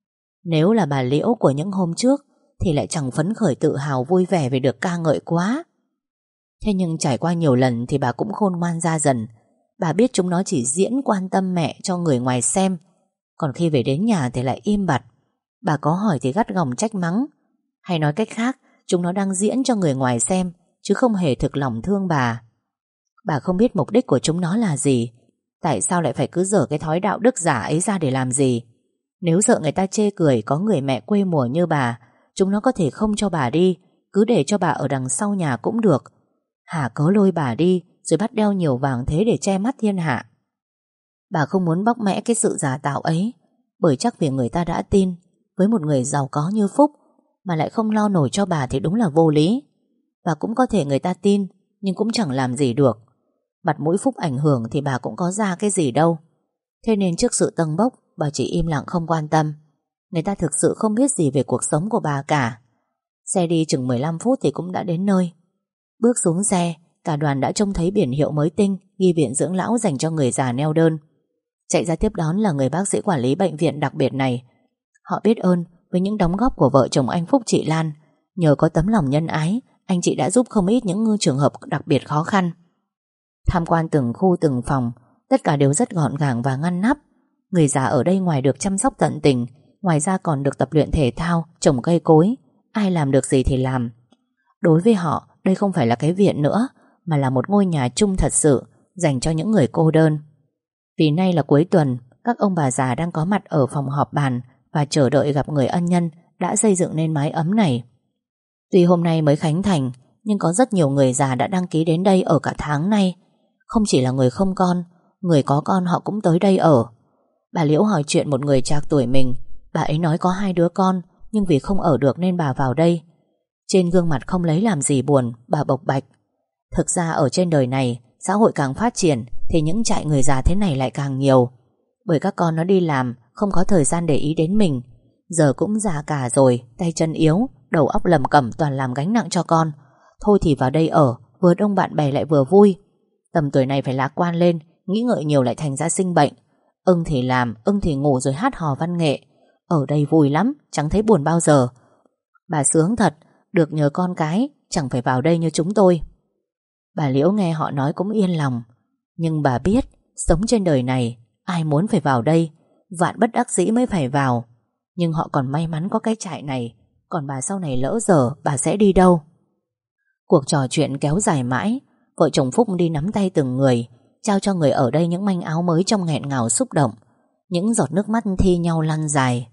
nếu là bà Liễu của những hôm trước thì lại chẳng phấn khởi tự hào vui vẻ vì được ca ngợi quá. Thế nhưng trải qua nhiều lần thì bà cũng khôn ngoan ra dần. Bà biết chúng nó chỉ diễn quan tâm mẹ cho người ngoài xem, còn khi về đến nhà thì lại im bặt. Bà có hỏi thì gắt gỏng trách mắng. Hay nói cách khác, chúng nó đang diễn cho người ngoài xem, chứ không hề thực lòng thương bà. Bà không biết mục đích của chúng nó là gì. Tại sao lại phải cứ dở cái thói đạo đức giả ấy ra để làm gì? Nếu sợ người ta chê cười có người mẹ quê mùa như bà, chúng nó có thể không cho bà đi, cứ để cho bà ở đằng sau nhà cũng được. Hả cớ lôi bà đi rồi bắt đeo nhiều vàng thế để che mắt thiên hạ. Bà không muốn bóc mẽ cái sự giả tạo ấy, bởi chắc vì người ta đã tin với một người giàu có như Phúc mà lại không lo nổi cho bà thì đúng là vô lý. Và cũng có thể người ta tin, nhưng cũng chẳng làm gì được. Mặt mũi Phúc ảnh hưởng thì bà cũng có ra cái gì đâu. Thế nên trước sự tâng bốc, bà chỉ im lặng không quan tâm. Người ta thực sự không biết gì về cuộc sống của bà cả. Xe đi chừng mười lăm phút thì cũng đã đến nơi. Bước xuống xe, cả đoàn đã trông thấy biển hiệu mới tinh ghi viện dưỡng lão dành cho người già neo đơn. Chạy ra tiếp đón là người bác sĩ quản lý bệnh viện đặc biệt này. Họ biết ơn với những đóng góp của vợ chồng anh Phúc chị Lan. Nhờ có tấm lòng nhân ái, anh chị đã giúp không ít những trường hợp đặc biệt khó khăn. Tham quan từng khu từng phòng, tất cả đều rất gọn gàng và ngăn nắp. Người già ở đây ngoài được chăm sóc tận tình, ngoài ra còn được tập luyện thể thao, trồng cây cối. Ai làm được gì thì làm. Đối với họ, đây không phải là cái viện nữa, mà là một ngôi nhà chung thật sự, dành cho những người cô đơn. Vì nay là cuối tuần, các ông bà già đang có mặt ở phòng họp bàn và chờ đợi gặp người ân nhân đã xây dựng nên mái ấm này. Tuy hôm nay mới khánh thành, nhưng có rất nhiều người già đã đăng ký đến đây ở cả tháng nay. Không chỉ là người không con, người có con họ cũng tới đây ở. Bà Liễu hỏi chuyện một người trạc tuổi mình. Bà ấy nói có hai đứa con, nhưng vì không ở được nên bà vào đây. Trên gương mặt không lấy làm gì buồn, bà bộc bạch. Thực ra ở trên đời này, xã hội càng phát triển thì những trại người già thế này lại càng nhiều. Bởi các con nó đi làm, không có thời gian để ý đến mình. Giờ cũng già cả rồi, tay chân yếu, đầu óc lầm cẩm toàn làm gánh nặng cho con. Thôi thì vào đây ở, vừa đông bạn bè lại vừa vui. Tầm tuổi này phải lạc quan lên, nghĩ ngợi nhiều lại thành ra sinh bệnh. Ưng thì làm, ưng thì ngủ rồi hát hò văn nghệ. Ở đây vui lắm, chẳng thấy buồn bao giờ. Bà sướng thật, được nhờ con cái, chẳng phải vào đây như chúng tôi. Bà Liễu nghe họ nói cũng yên lòng. Nhưng bà biết, sống trên đời này, ai muốn phải vào đây, vạn bất đắc dĩ mới phải vào. Nhưng họ còn may mắn có cái trại này. Còn bà sau này lỡ dở, bà sẽ đi đâu? Cuộc trò chuyện kéo dài mãi. Vợ chồng Phúc đi nắm tay từng người, trao cho người ở đây những manh áo mới trong nghẹn ngào xúc động. Những giọt nước mắt thi nhau lăn dài.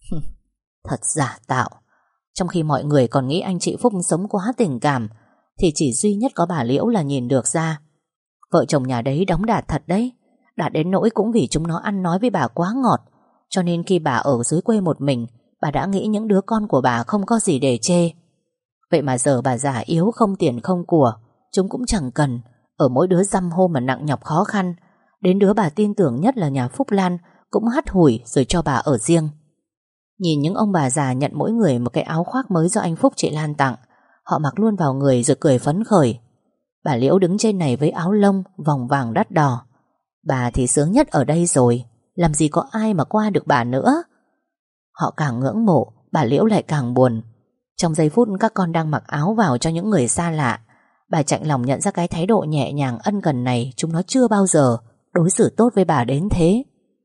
Thật giả tạo. Trong khi mọi người còn nghĩ anh chị Phúc sống quá tình cảm, thì chỉ duy nhất có bà Liễu là nhìn được ra. Vợ chồng nhà đấy đóng đạt thật đấy. Đạt đến nỗi cũng vì chúng nó ăn nói với bà quá ngọt. Cho nên khi bà ở dưới quê một mình, bà đã nghĩ những đứa con của bà không có gì để chê. Vậy mà giờ bà già yếu không tiền không của, chúng cũng chẳng cần. Ở mỗi đứa dăm hôm mà nặng nhọc khó khăn, đến đứa bà tin tưởng nhất là nhà Phúc Lan cũng hắt hủi rồi cho bà ở riêng. Nhìn những ông bà già nhận mỗi người một cái áo khoác mới do anh Phúc chị Lan tặng, họ mặc luôn vào người rồi cười phấn khởi. Bà Liễu đứng trên này với áo lông, vòng vàng đắt đỏ. Bà thì sướng nhất ở đây rồi, làm gì có ai mà qua được bà nữa. Họ càng ngưỡng mộ, bà Liễu lại càng buồn. Trong giây phút các con đang mặc áo vào cho những người xa lạ, bà chạnh lòng nhận ra cái thái độ nhẹ nhàng ân cần này chúng nó chưa bao giờ đối xử tốt với bà đến thế.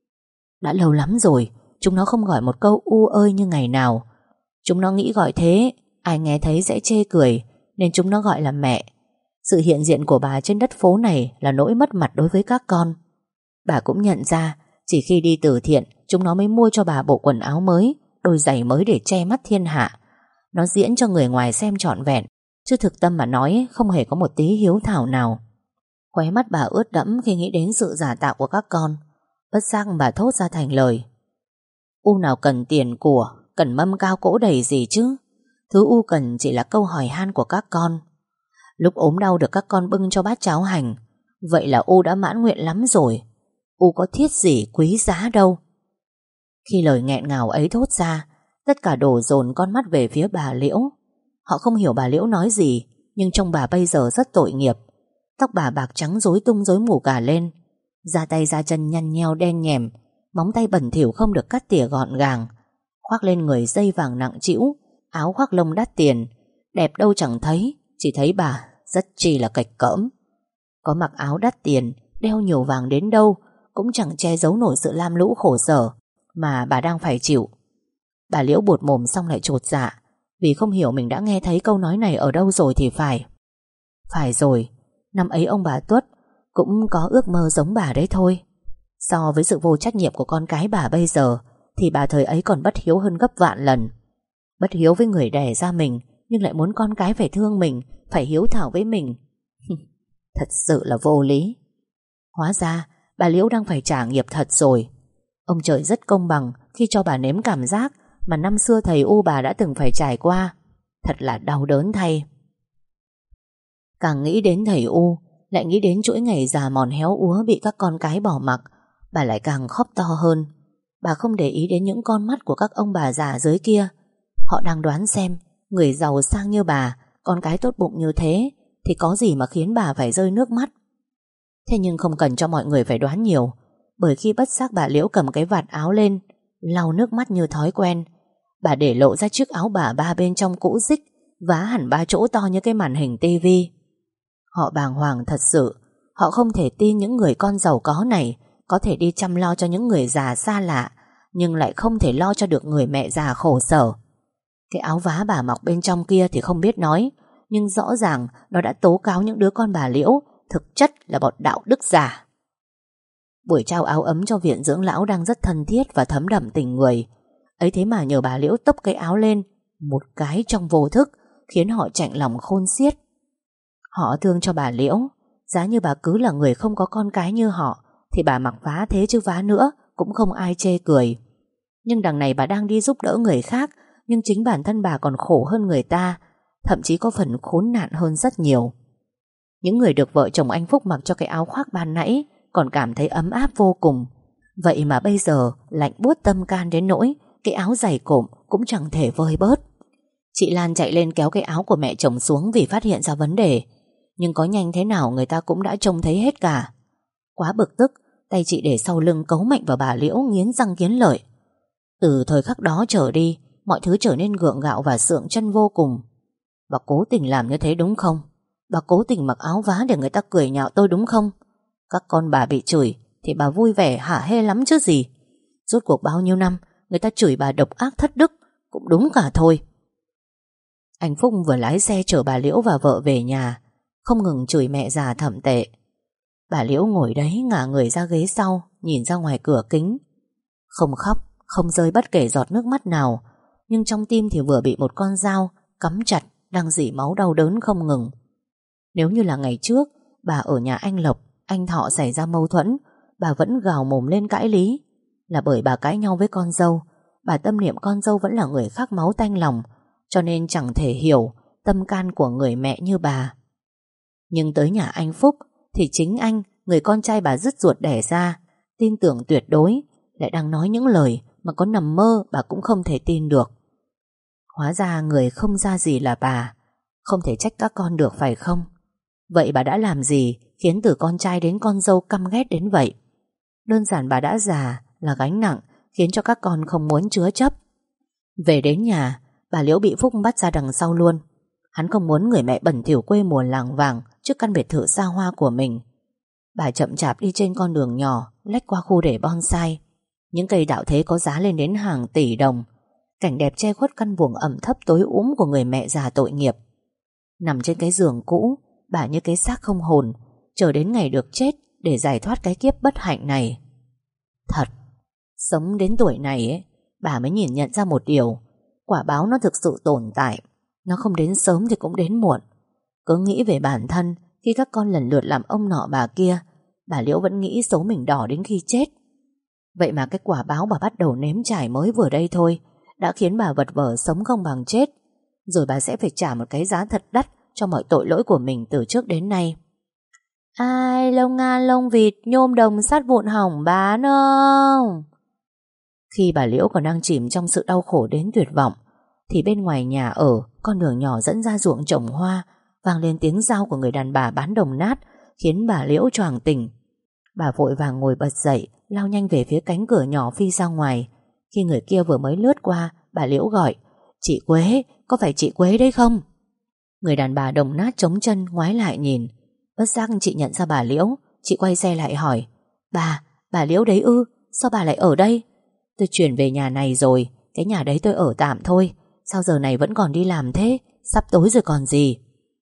Đã lâu lắm rồi chúng nó không gọi một câu u ơi như ngày nào. Chúng nó nghĩ gọi thế ai nghe thấy sẽ chê cười, nên chúng nó gọi là mẹ. Sự hiện diện của bà trên đất phố này là nỗi mất mặt đối với các con. Bà cũng nhận ra chỉ khi đi từ thiện, chúng nó mới mua cho bà bộ quần áo mới, đôi giày mới để che mắt thiên hạ. Nó diễn cho người ngoài xem trọn vẹn, chứ thực tâm mà nói không hề có một tí hiếu thảo nào. Khóe mắt bà ướt đẫm khi nghĩ đến sự giả tạo của các con. Bất giác bà thốt ra thành lời: U nào cần tiền của, cần mâm cao cỗ đầy gì chứ. Thứ U cần chỉ là câu hỏi han của các con. Lúc ốm đau được các con bưng cho bát cháo hành, vậy là U đã mãn nguyện lắm rồi. U có thiết gì quý giá đâu. Khi lời nghẹn ngào ấy thốt ra, tất cả đổ dồn con mắt về phía bà Liễu. Họ không hiểu bà Liễu nói gì, nhưng trông bà bây giờ rất tội nghiệp. Tóc bà bạc trắng rối tung rối mù cả lên, da tay da chân nhăn nheo đen nhèm, móng tay bẩn thỉu không được cắt tỉa gọn gàng. Khoác lên người dây vàng nặng trĩu, áo khoác lông đắt tiền, đẹp đâu chẳng thấy, chỉ thấy bà rất chi là kệch cỡm. Có mặc áo đắt tiền, đeo nhiều vàng đến đâu cũng chẳng che giấu nổi sự lam lũ khổ sở mà bà đang phải chịu. Bà Liễu buột mồm xong lại chột dạ, vì không hiểu mình đã nghe thấy câu nói này ở đâu rồi thì phải. Phải rồi, năm ấy ông bà Tuất cũng có ước mơ giống bà đấy thôi. So với sự vô trách nhiệm của con cái bà bây giờ, thì bà thời ấy còn bất hiếu hơn gấp vạn lần. Bất hiếu với người đẻ ra mình, nhưng lại muốn con cái phải thương mình, phải hiếu thảo với mình. Thật sự là vô lý. Hóa ra bà Liễu đang phải trả nghiệp thật rồi. Ông trời rất công bằng khi cho bà nếm cảm giác mà năm xưa thầy U bà đã từng phải trải qua. Thật là đau đớn thay. Càng nghĩ đến thầy U, lại nghĩ đến chuỗi ngày già mòn héo úa bị các con cái bỏ mặc, bà lại càng khóc to hơn. Bà không để ý đến những con mắt của các ông bà già dưới kia. Họ đang đoán xem người giàu sang như bà, con cái tốt bụng như thế, thì có gì mà khiến bà phải rơi nước mắt. Thế nhưng không cần cho mọi người phải đoán nhiều, bởi khi bất giác bà Liễu cầm cái vạt áo lên, lau nước mắt như thói quen, bà để lộ ra chiếc áo bà ba bên trong cũ rích, vá hẳn ba chỗ to như cái màn hình tivi. Họ bàng hoàng thật sự. Họ không thể tin những người con giàu có này có thể đi chăm lo cho những người già xa lạ, nhưng lại không thể lo cho được người mẹ già khổ sở. Cái áo vá bà mặc bên trong kia thì không biết nói, nhưng rõ ràng nó đã tố cáo những đứa con bà Liễu thực chất là bọn đạo đức giả. Buổi trao áo ấm cho viện dưỡng lão đang rất thân thiết và thấm đậm tình người. Ấy thế mà nhờ bà Liễu tốc cái áo lên một cái trong vô thức, khiến họ chạnh lòng khôn xiết. Họ thương cho bà Liễu. Giá như bà cứ là người không có con cái như họ, thì bà mặc vá thế chứ vá nữa cũng không ai chê cười. Nhưng đằng này bà đang đi giúp đỡ người khác, nhưng chính bản thân bà còn khổ hơn người ta, thậm chí có phần khốn nạn hơn rất nhiều. Những người được vợ chồng anh Phúc mặc cho cái áo khoác ban nãy còn cảm thấy ấm áp vô cùng. Vậy mà bây giờ lạnh buốt tâm can đến nỗi cái áo dày cộm cũng chẳng thể vơi bớt. Chị Lan chạy lên kéo cái áo của mẹ chồng xuống vì phát hiện ra vấn đề. Nhưng có nhanh thế nào người ta cũng đã trông thấy hết cả. Quá bực tức, tay chị để sau lưng cấu mạnh vào bà Liễu, nghiến răng nghiến lợi. Từ thời khắc đó trở đi, mọi thứ trở nên gượng gạo và sượng chân vô cùng. Bà cố tình làm như thế đúng không? Bà cố tình mặc áo vá để người ta cười nhạo tôi đúng không? Các con bà bị chửi thì bà vui vẻ hả hê lắm chứ gì. Rốt cuộc bao nhiêu năm người ta chửi bà độc ác thất đức cũng đúng cả thôi. Anh Phúc vừa lái xe chở bà Liễu và vợ về nhà, không ngừng chửi mẹ già thậm tệ. Bà Liễu ngồi đấy ngả người ra ghế sau, nhìn ra ngoài cửa kính. Không khóc, không rơi bất kể giọt nước mắt nào, nhưng trong tim thì vừa bị một con dao cắm chặt, đang rỉ máu đau đớn không ngừng. Nếu như là ngày trước bà ở nhà anh Lộc, anh Thọ xảy ra mâu thuẫn, bà vẫn gào mồm lên cãi lý. Là bởi bà cãi nhau với con dâu, bà tâm niệm con dâu vẫn là người khác máu tanh lòng, cho nên chẳng thể hiểu tâm can của người mẹ như bà. Nhưng tới nhà anh Phúc thì chính anh, người con trai bà dứt ruột đẻ ra, tin tưởng tuyệt đối, lại đang nói những lời mà có nằm mơ bà cũng không thể tin được. Hóa ra người không ra gì là bà. Không thể trách các con được phải không? Vậy bà đã làm gì khiến từ con trai đến con dâu căm ghét đến vậy? Đơn giản bà đã già là gánh nặng, khiến cho các con không muốn chứa chấp. Về đến nhà, bà Liễu bị Phúc bắt ra đằng sau luôn. Hắn không muốn người mẹ bẩn thỉu quê mùa làng vàng trước căn biệt thự xa hoa của mình. Bà chậm chạp đi trên con đường nhỏ lách qua khu để bonsai. Những cây đạo thế có giá lên đến hàng tỷ đồng. Cảnh đẹp che khuất căn buồng ẩm thấp tối úng của người mẹ già tội nghiệp. Nằm trên cái giường cũ, bà như cái xác không hồn, chờ đến ngày được chết để giải thoát cái kiếp bất hạnh này. Thật, sống đến tuổi này ấy, bà mới nhìn nhận ra một điều: quả báo nó thực sự tồn tại. Nó không đến sớm thì cũng đến muộn. Cứ nghĩ về bản thân, khi các con lần lượt làm ông nọ bà kia, bà Liễu vẫn nghĩ số mình đỏ đến khi chết. Vậy mà cái quả báo bà bắt đầu nếm trải mới vừa đây thôi đã khiến bà vật vờ sống không bằng chết. Rồi bà sẽ phải trả một cái giá thật đắt cho mọi tội lỗi của mình từ trước đến nay. Ai lông nga lông vịt, nhôm đồng sắt vụn hỏng bán không? Khi bà Liễu còn đang chìm trong sự đau khổ đến tuyệt vọng, thì bên ngoài nhà ở, con đường nhỏ dẫn ra ruộng trồng hoa, vang lên tiếng rao của người đàn bà bán đồng nát, khiến bà Liễu choàng tỉnh. Bà vội vàng ngồi bật dậy, lao nhanh về phía cánh cửa nhỏ phi ra ngoài. Khi người kia vừa mới lướt qua, bà Liễu gọi: "Chị Quế, có phải chị Quế đấy không?" Người đàn bà đồng nát chống chân ngoái lại nhìn. Bất giác chị nhận ra bà Liễu. Chị quay xe lại hỏi: Bà, bà Liễu đấy ư? Sao bà lại ở đây? Tôi chuyển về nhà này rồi, cái nhà đấy tôi ở tạm thôi. Sao giờ này vẫn còn đi làm thế? Sắp tối rồi còn gì.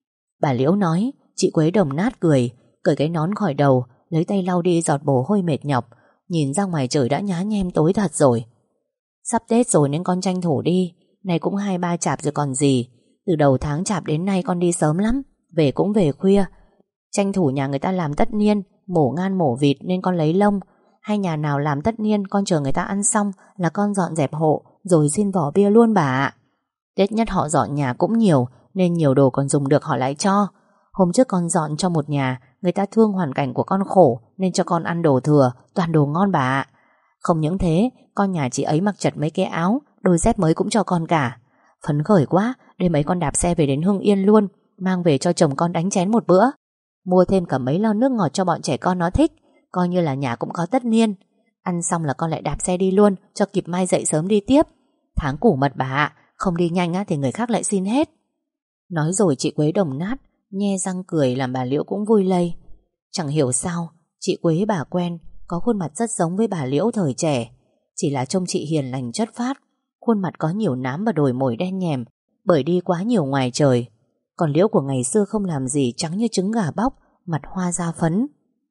Bà Liễu nói. Chị Quế đồng nát cười, cởi cái nón khỏi đầu, lấy tay lau đi giọt mồ hôi mệt nhọc, nhìn ra ngoài trời đã nhá nhem tối thật rồi. Sắp Tết rồi nên con tranh thủ đi. Này cũng hai ba chạp rồi còn gì. Từ đầu tháng chạp đến nay con đi sớm lắm, về cũng về khuya. Tranh thủ nhà người ta làm tất niên, mổ ngan mổ vịt nên con lấy lông. Hay nhà nào làm tất niên con chờ người ta ăn xong là con dọn dẹp hộ, rồi xin vỏ bia luôn bà ạ. Tết nhất họ dọn nhà cũng nhiều, nên nhiều đồ còn dùng được họ lại cho. Hôm trước con dọn cho một nhà, người ta thương hoàn cảnh của con khổ nên cho con ăn đồ thừa, toàn đồ ngon bà ạ. Không những thế, con nhà chị ấy mặc chật mấy cái áo, đôi dép mới cũng cho con cả. Phấn khởi quá, đêm ấy con đạp xe về đến Hưng Yên luôn, mang về cho chồng con đánh chén một bữa. Mua thêm cả mấy lon nước ngọt cho bọn trẻ con nó thích, coi như là nhà cũng có tất niên. Ăn xong là con lại đạp xe đi luôn, cho kịp mai dậy sớm đi tiếp. Tháng củ mật bà ạ, không đi nhanh á thì người khác lại xin hết. Nói rồi chị Quế đồng nát nhe răng cười làm bà Liễu cũng vui lây. Chẳng hiểu sao chị Quế bà quen có khuôn mặt rất giống với bà Liễu thời trẻ. Chỉ là trông chị hiền lành chất phác, khuôn mặt có nhiều nám và đồi mồi đen nhèm bởi đi quá nhiều ngoài trời. Còn Liễu của ngày xưa không làm gì, trắng như trứng gà bóc, mặt hoa da phấn.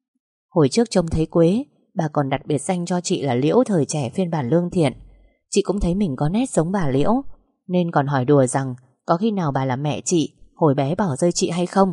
Hồi trước trông thấy Quế, bà còn đặt biệt danh cho chị là Liễu thời trẻ phiên bản lương thiện. Chị cũng thấy mình có nét giống bà Liễu, nên còn hỏi đùa rằng có khi nào bà là mẹ chị hồi bé bỏ rơi chị hay không.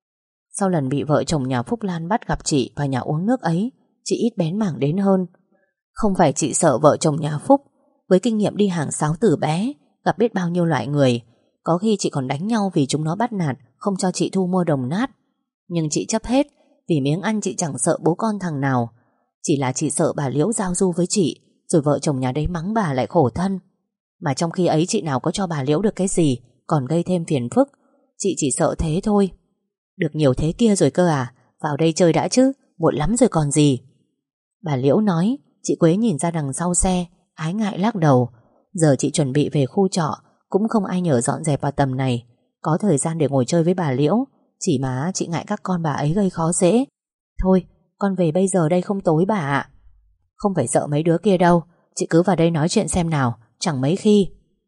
Sau lần bị vợ chồng nhà Phúc Lan bắt gặp chị và nhà uống nước ấy, chị ít bén mảng đến hơn. Không phải chị sợ vợ chồng nhà Phúc, với kinh nghiệm đi hàng sáo từ bé, gặp biết bao nhiêu loại người, có khi chị còn đánh nhau vì chúng nó bắt nạt, không cho chị thu mua đồng nát. Nhưng chị chấp hết, vì miếng ăn chị chẳng sợ bố con thằng nào. Chỉ là chị sợ bà Liễu giao du với chị, rồi vợ chồng nhà đấy mắng bà lại khổ thân. Mà trong khi ấy chị nào có cho bà Liễu được cái gì, còn gây thêm phiền phức. Chị chỉ sợ thế thôi. Được nhiều thế kia rồi cơ à? Vào đây chơi đã chứ, muộn lắm rồi còn gì. Bà Liễu nói. Chị Quế nhìn ra đằng sau xe, ái ngại lắc đầu. Giờ chị chuẩn bị về khu trọ, cũng không ai nhờ dọn dẹp vào tầm này. Có thời gian để ngồi chơi với bà Liễu. Chỉ mà chị ngại các con bà ấy gây khó dễ. Thôi, con về bây giờ đây không tối bà ạ. Không phải sợ mấy đứa kia đâu, chị cứ vào đây nói chuyện xem nào, chẳng mấy khi.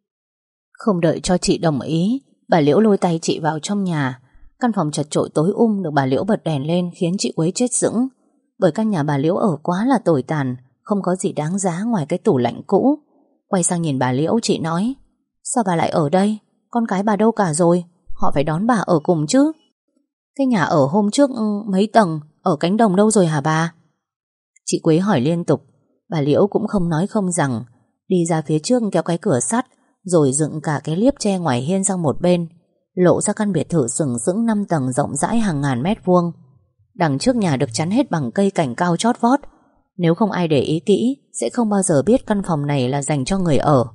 Không đợi cho chị đồng ý, bà Liễu lôi tay chị vào trong nhà. Căn phòng chật chội tối um được bà Liễu bật đèn lên khiến chị Quế chết sững. Bởi căn nhà bà Liễu ở quá là tồi tàn, không có gì đáng giá ngoài cái tủ lạnh cũ. Quay sang nhìn bà Liễu, chị nói: sao bà lại ở đây? Con cái bà đâu cả rồi? Họ phải đón bà ở cùng chứ. Cái nhà ở hôm trước mấy tầng ở cánh đồng đâu rồi hả bà? Chị Quế hỏi liên tục. Bà Liễu cũng không nói không rằng, đi ra phía trước kéo cái cửa sắt, rồi dựng cả cái liếp tre ngoài hiên sang một bên, lộ ra căn biệt thự sừng sững năm tầng rộng rãi hàng ngàn mét vuông. Đằng trước nhà được chắn hết bằng cây cảnh cao chót vót. Nếu không ai để ý kỹ, sẽ không bao giờ biết căn phòng này là dành cho người ở.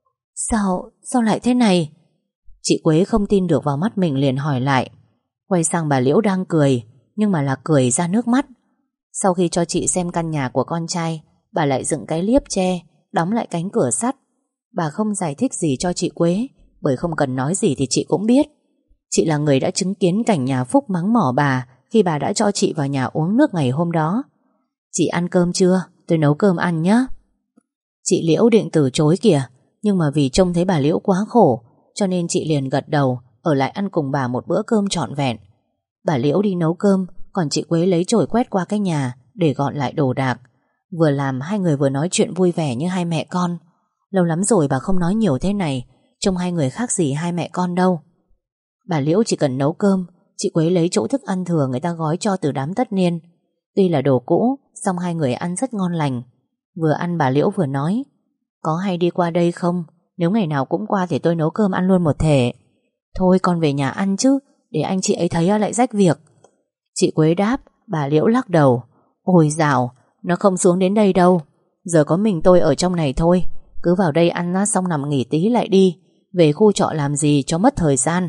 Sao, sao lại thế này? Chị Quế không tin được vào mắt mình, liền hỏi lại. Quay sang bà Liễu đang cười, nhưng mà là cười ra nước mắt. Sau khi cho chị xem căn nhà của con trai, bà lại dựng cái liếp tre, đóng lại cánh cửa sắt. Bà không giải thích gì cho chị Quế, bởi không cần nói gì thì chị cũng biết. Chị là người đã chứng kiến cảnh nhà Phúc mắng mỏ bà khi bà đã cho chị vào nhà uống nước ngày hôm đó. Chị ăn cơm chưa? Tôi nấu cơm ăn nhé. Chị Liễu định từ chối kìa, nhưng mà vì trông thấy bà Liễu quá khổ, cho nên chị liền gật đầu, ở lại ăn cùng bà một bữa cơm trọn vẹn. Bà Liễu đi nấu cơm, còn chị Quế lấy chổi quét qua cái nhà để gọn lại đồ đạc. Vừa làm hai người vừa nói chuyện vui vẻ như hai mẹ con. Lâu lắm rồi bà không nói nhiều thế này, trông hai người khác gì hai mẹ con đâu. Bà Liễu chỉ cần nấu cơm, chị Quế lấy chỗ thức ăn thừa người ta gói cho từ đám tất niên. Tuy là đồ cũ, song hai người ăn rất ngon lành. Vừa ăn bà Liễu vừa nói: có hay đi qua đây không? Nếu ngày nào cũng qua thì tôi nấu cơm ăn luôn một thể. Thôi con về nhà ăn chứ, để anh chị ấy thấy lại rách việc. Chị Quế đáp. Bà Liễu lắc đầu. Ôi dào, nó không xuống đến đây đâu. Giờ có mình tôi ở trong này thôi. Cứ vào đây ăn xong nằm nghỉ tí lại đi. Về khu trọ làm gì cho mất thời gian.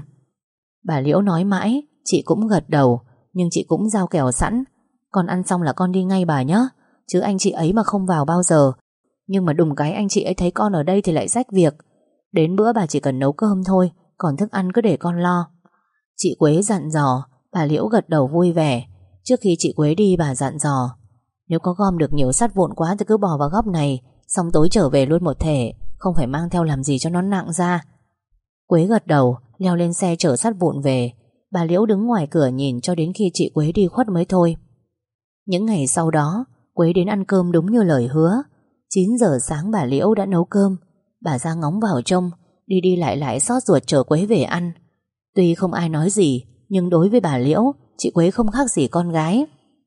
Bà Liễu nói mãi, chị cũng gật đầu. Nhưng chị cũng giao kèo sẵn: con ăn xong là con đi ngay bà nhé, chứ anh chị ấy mà không vào bao giờ. Nhưng mà đùng cái anh chị ấy thấy con ở đây thì lại rách việc. Đến bữa bà chỉ cần nấu cơm thôi, còn thức ăn cứ để con lo. Chị Quế dặn dò. Bà Liễu gật đầu vui vẻ. Trước khi chị Quế đi bà dặn dò: nếu có gom được nhiều sắt vụn quá thì cứ bỏ vào góc này, xong tối trở về luôn một thể, không phải mang theo làm gì cho nó nặng ra. Quế gật đầu, leo lên xe chở sắt vụn về. Bà Liễu đứng ngoài cửa nhìn cho đến khi chị Quế đi khuất mới thôi. Những ngày sau đó, Quế đến ăn cơm đúng như lời hứa. Chín giờ sáng bà Liễu đã nấu cơm. Bà ra ngóng vào trông, đi đi lại lại xót ruột chờ Quế về ăn. Tuy không ai nói gì, nhưng đối với bà Liễu, chị Quế không khác gì con gái.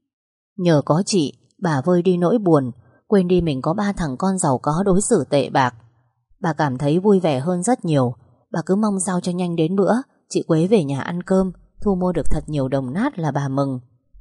Nhờ có chị, bà vơi đi nỗi buồn, quên đi mình có ba thằng con giàu có đối xử tệ bạc. Bà cảm thấy vui vẻ hơn rất nhiều. Bà cứ mong sao cho nhanh đến bữa chị Quế về nhà ăn cơm, thu mua được thật nhiều đồng nát là bà mừng.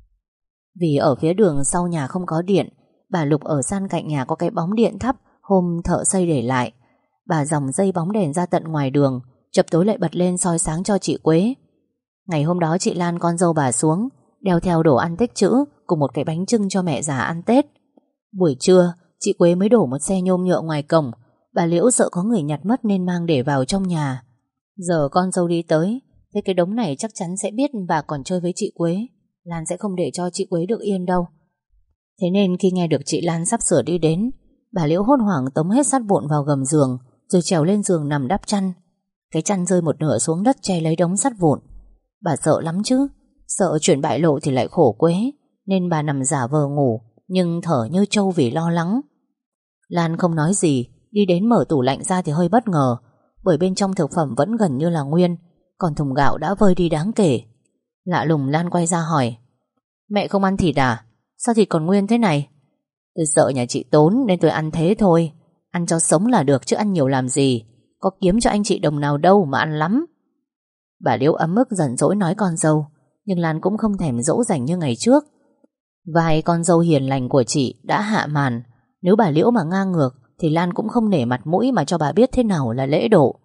Vì ở phía đường sau nhà không có điện, bà Lục ở san cạnh nhà có cái bóng điện thắp hôm thợ xây để lại. Bà dòng dây bóng đèn ra tận ngoài đường, chập tối lại bật lên soi sáng cho chị Quế. Ngày hôm đó chị Lan con dâu bà xuống, đeo theo đồ ăn tích trữ cùng một cái bánh chưng cho mẹ già ăn Tết. Buổi trưa, chị Quế mới đổ một xe nhôm nhựa ngoài cổng. Bà Liễu sợ có người nhặt mất nên mang để vào trong nhà. Giờ con dâu đi tới, thế cái đống này chắc chắn sẽ biết bà còn chơi với chị Quế. Lan sẽ không để cho chị Quế được yên đâu. Thế nên khi nghe được chị Lan sắp sửa đi đến, bà Liễu hốt hoảng tống hết sắt vụn vào gầm giường, rồi trèo lên giường nằm đắp chăn. Cái chăn rơi một nửa xuống đất che lấy đống sắt vụn. Bà sợ lắm chứ, sợ chuyện bại lộ thì lại khổ Quế, nên bà nằm giả vờ ngủ, nhưng thở như trâu vì lo lắng. Lan không nói gì, đi đến mở tủ lạnh ra thì hơi bất ngờ, bởi bên trong thực phẩm vẫn gần như là nguyên, còn thùng gạo đã vơi đi đáng kể. Lạ lùng Lan quay ra hỏi: mẹ không ăn thịt à? Sao thịt còn nguyên thế này? Tôi sợ nhà chị tốn nên tôi ăn thế thôi. Ăn cho sống là được chứ ăn nhiều làm gì. Có kiếm cho anh chị đồng nào đâu mà ăn lắm. Bà Liễu ấm ức giận dỗi nói con dâu, nhưng Lan cũng không thèm dỗ dành như ngày trước. Vai con dâu hiền lành của chị đã hạ màn. Nếu bà Liễu mà ngang ngược thì Lan cũng không nể mặt mũi mà cho bà biết thế nào là lễ độ.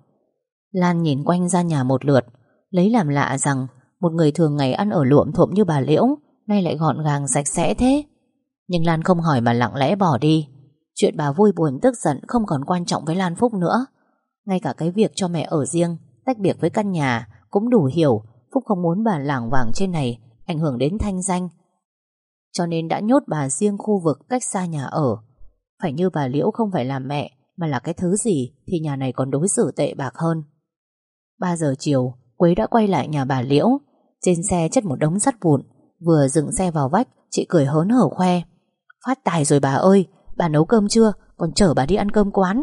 Lan nhìn quanh ra nhà một lượt, lấy làm lạ rằng một người thường ngày ăn ở luộm thuộm như bà Liễu nay lại gọn gàng sạch sẽ thế. Nhưng Lan không hỏi mà lặng lẽ bỏ đi. Chuyện bà vui buồn tức giận không còn quan trọng với Lan Phúc nữa. Ngay cả cái việc cho mẹ ở riêng, tách biệt với căn nhà cũng đủ hiểu Phúc không muốn bà lảng vảng trên này ảnh hưởng đến thanh danh, cho nên đã nhốt bà riêng khu vực cách xa nhà ở. Phải như bà Liễu không phải là mẹ mà là cái thứ gì thì nhà này còn đối xử tệ bạc hơn. Ba giờ chiều, Quế đã quay lại nhà bà Liễu. Trên xe chất một đống sắt vụn. Vừa dựng xe vào vách, chị cười hớn hở khoe: phát tài rồi bà ơi, bà nấu cơm chưa, còn chở bà đi ăn cơm quán.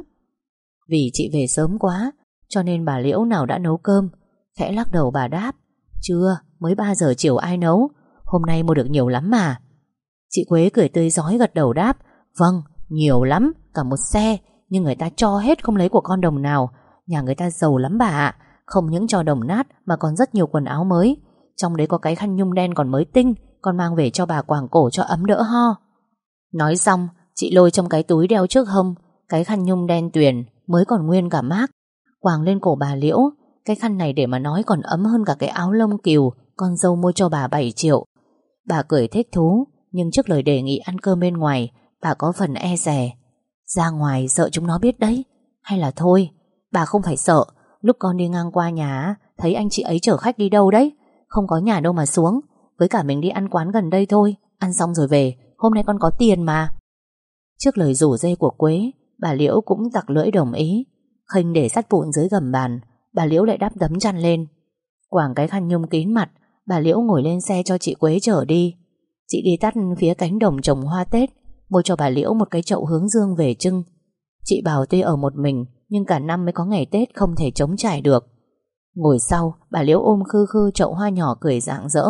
Vì chị về sớm quá cho nên bà Liễu nào đã nấu cơm. Khẽ lắc đầu bà đáp: chưa, mới ba giờ chiều ai nấu, hôm nay mua được nhiều lắm mà. Chị Quế cười tươi rói gật đầu đáp: vâng, nhiều lắm, cả một xe, nhưng người ta cho hết không lấy của con đồng nào. Nhà người ta giàu lắm bà ạ, không những cho đồng nát mà còn rất nhiều quần áo mới. Trong đấy có cái khăn nhung đen còn mới tinh, con mang về cho bà quàng cổ cho ấm đỡ ho. Nói xong, chị lôi trong cái túi đeo trước hông cái khăn nhung đen tuyền mới còn nguyên cả mác, quàng lên cổ bà Liễu. Cái khăn này để mà nói còn ấm hơn cả cái áo lông cừu con dâu mua cho bà bảy triệu. Bà cười thích thú, nhưng trước lời đề nghị ăn cơm bên ngoài, bà có phần e dè. Ra ngoài sợ chúng nó biết đấy. Hay là thôi, bà không phải sợ. Lúc con đi ngang qua nhà thấy anh chị ấy chở khách đi đâu đấy, không có nhà đâu mà xuống. Với cả mình đi ăn quán gần đây thôi, ăn xong rồi về, hôm nay con có tiền mà. Trước lời rủ dê của Quế, bà Liễu cũng tặc lưỡi đồng ý. Khênh để sắt vụn dưới gầm bàn, bà Liễu lại đắp tấm chăn lên. Quàng cái khăn nhung kín mặt, bà Liễu ngồi lên xe cho chị Quế chở đi. Chị đi tắt phía cánh đồng trồng hoa Tết, mua cho bà Liễu một cái chậu hướng dương về trưng. Chị bảo tuy ở một mình, nhưng cả năm mới có ngày Tết không thể trống trải được. Ngồi sau, bà Liễu ôm khư khư chậu hoa nhỏ cười rạng rỡ.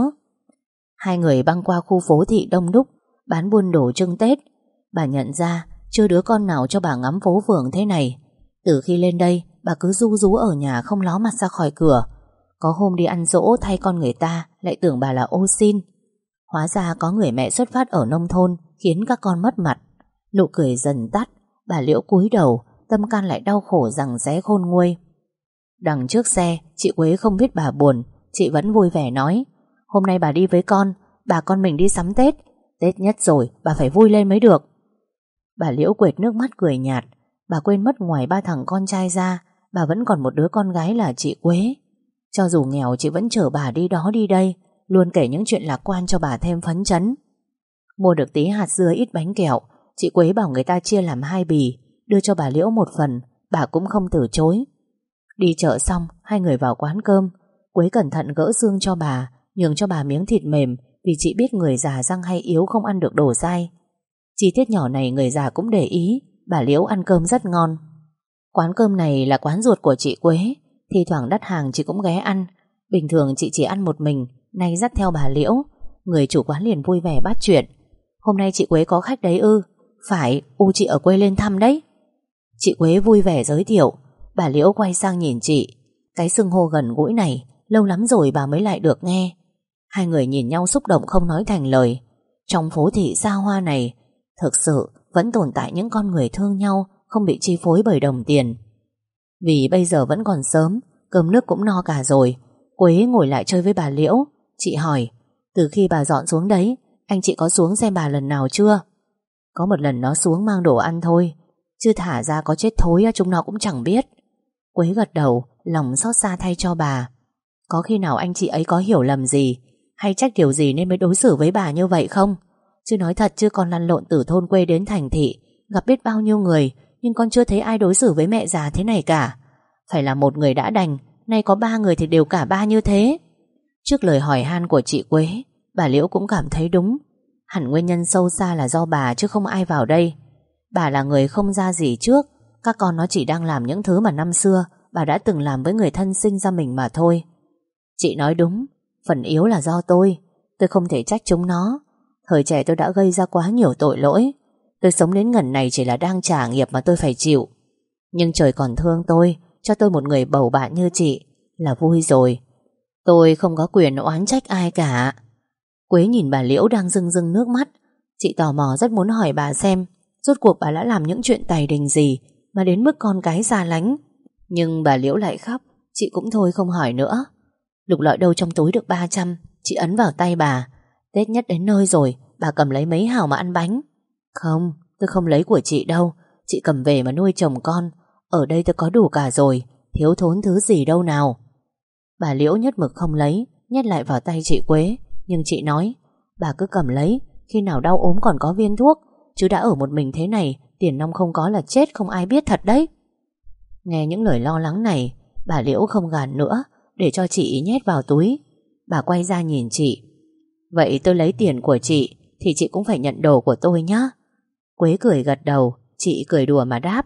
Hai người băng qua khu phố thị đông đúc, bán buôn đồ trưng Tết. Bà nhận ra chưa đứa con nào cho bà ngắm phố phường thế này. Từ khi lên đây, bà cứ ru rú ở nhà không ló mặt ra khỏi cửa. Có hôm đi ăn dỗ thay con người ta lại tưởng bà là ô xin. Hóa ra có người mẹ xuất phát ở nông thôn khiến các con mất mặt. Nụ cười dần tắt, bà Liễu cúi đầu, tâm can lại đau khổ rằng rẽ khôn nguôi. Đằng trước xe, chị Quế không biết bà buồn, chị vẫn vui vẻ nói: hôm nay bà đi với con, bà con mình đi sắm Tết. Tết nhất rồi, bà phải vui lên mới được. Bà Liễu quệt nước mắt cười nhạt. Bà quên mất ngoài ba thằng con trai ra, bà vẫn còn một đứa con gái là chị Quế. Cho dù nghèo chị vẫn chở bà đi đó đi đây, luôn kể những chuyện lạc quan cho bà thêm phấn chấn. Mua được tí hạt dưa ít bánh kẹo, chị Quế bảo người ta chia làm hai bì, đưa cho bà Liễu một phần, bà cũng không từ chối. Đi chợ xong, hai người vào quán cơm. Quế cẩn thận gỡ xương cho bà, nhường cho bà miếng thịt mềm, vì chị biết người già răng hay yếu không ăn được đồ dai. Chi tiết nhỏ này người già cũng để ý. Bà Liễu ăn cơm rất ngon. Quán cơm này là quán ruột của chị Quế, thi thoảng đắt hàng chị cũng ghé ăn. Bình thường chị chỉ ăn một mình, nay dắt theo bà Liễu. Người chủ quán liền vui vẻ bắt chuyện: hôm nay chị Quế có khách đấy ư? Phải, u chị ở quê lên thăm đấy. Chị Quế vui vẻ giới thiệu. Bà Liễu quay sang nhìn chị. Cái xưng hô gần gũi này lâu lắm rồi bà mới lại được nghe. Hai người nhìn nhau xúc động không nói thành lời. Trong phố thị xa hoa này thực sự vẫn tồn tại những con người thương nhau, không bị chi phối bởi đồng tiền. Vì bây giờ vẫn còn sớm, cơm nước cũng no cả rồi, Quế ngồi lại chơi với bà Liễu. Chị hỏi: từ khi bà dọn xuống đấy, anh chị có xuống xem bà lần nào chưa? Có một lần nó xuống mang đồ ăn thôi, chứ thả ra có chết thối chúng nó cũng chẳng biết. Quế gật đầu, lòng xót xa thay cho bà. Có khi nào anh chị ấy có hiểu lầm gì, hay trách điều gì nên mới đối xử với bà như vậy không? Chứ nói thật, chứ con lăn lộn từ thôn quê đến thành thị, gặp biết bao nhiêu người, nhưng con chưa thấy ai đối xử với mẹ già thế này cả. Phải là một người đã đành, nay có ba người thì đều cả ba như thế. Trước lời hỏi han của chị Quế, bà Liễu cũng cảm thấy đúng. Hẳn nguyên nhân sâu xa là do bà chứ không ai vào đây. Bà là người không ra gì trước, các con nó chỉ đang làm những thứ mà năm xưa bà đã từng làm với người thân sinh ra mình mà thôi. Chị nói đúng, phần yếu là do tôi. Tôi không thể trách chúng nó. Thời trẻ tôi đã gây ra quá nhiều tội lỗi. Tôi sống đến ngần này chỉ là đang trả nghiệp mà tôi phải chịu. Nhưng trời còn thương tôi, cho tôi một người bầu bạn như chị là vui rồi. Tôi không có quyền oán trách ai cả. Quế nhìn bà Liễu đang rưng rưng nước mắt, Chị tò mò rất muốn hỏi bà xem rốt cuộc bà đã làm những chuyện tày đình gì mà đến mức con cái xa lánh. Nhưng bà Liễu lại khóc, chị cũng thôi không hỏi nữa. Lục lọi đâu trong túi được ba trăm, chị ấn vào tay bà. Tết nhất đến nơi rồi, bà cầm lấy mấy hào mà ăn bánh. Không, tôi không lấy của chị đâu, chị cầm về mà nuôi chồng con. Ở đây tôi có đủ cả rồi, thiếu thốn thứ gì đâu nào. Bà Liễu nhất mực không lấy, nhét lại vào tay chị Quế. Nhưng chị nói, bà cứ cầm lấy, khi nào đau ốm còn có viên thuốc, chứ đã ở một mình thế này, tiền nong không có là chết không ai biết thật đấy. Nghe những lời lo lắng này, bà Liễu không gàn nữa, để cho chị nhét vào túi. Bà quay ra nhìn chị. Vậy tôi lấy tiền của chị thì chị cũng phải nhận đồ của tôi nhá. Quế cười gật đầu, chị cười đùa mà đáp.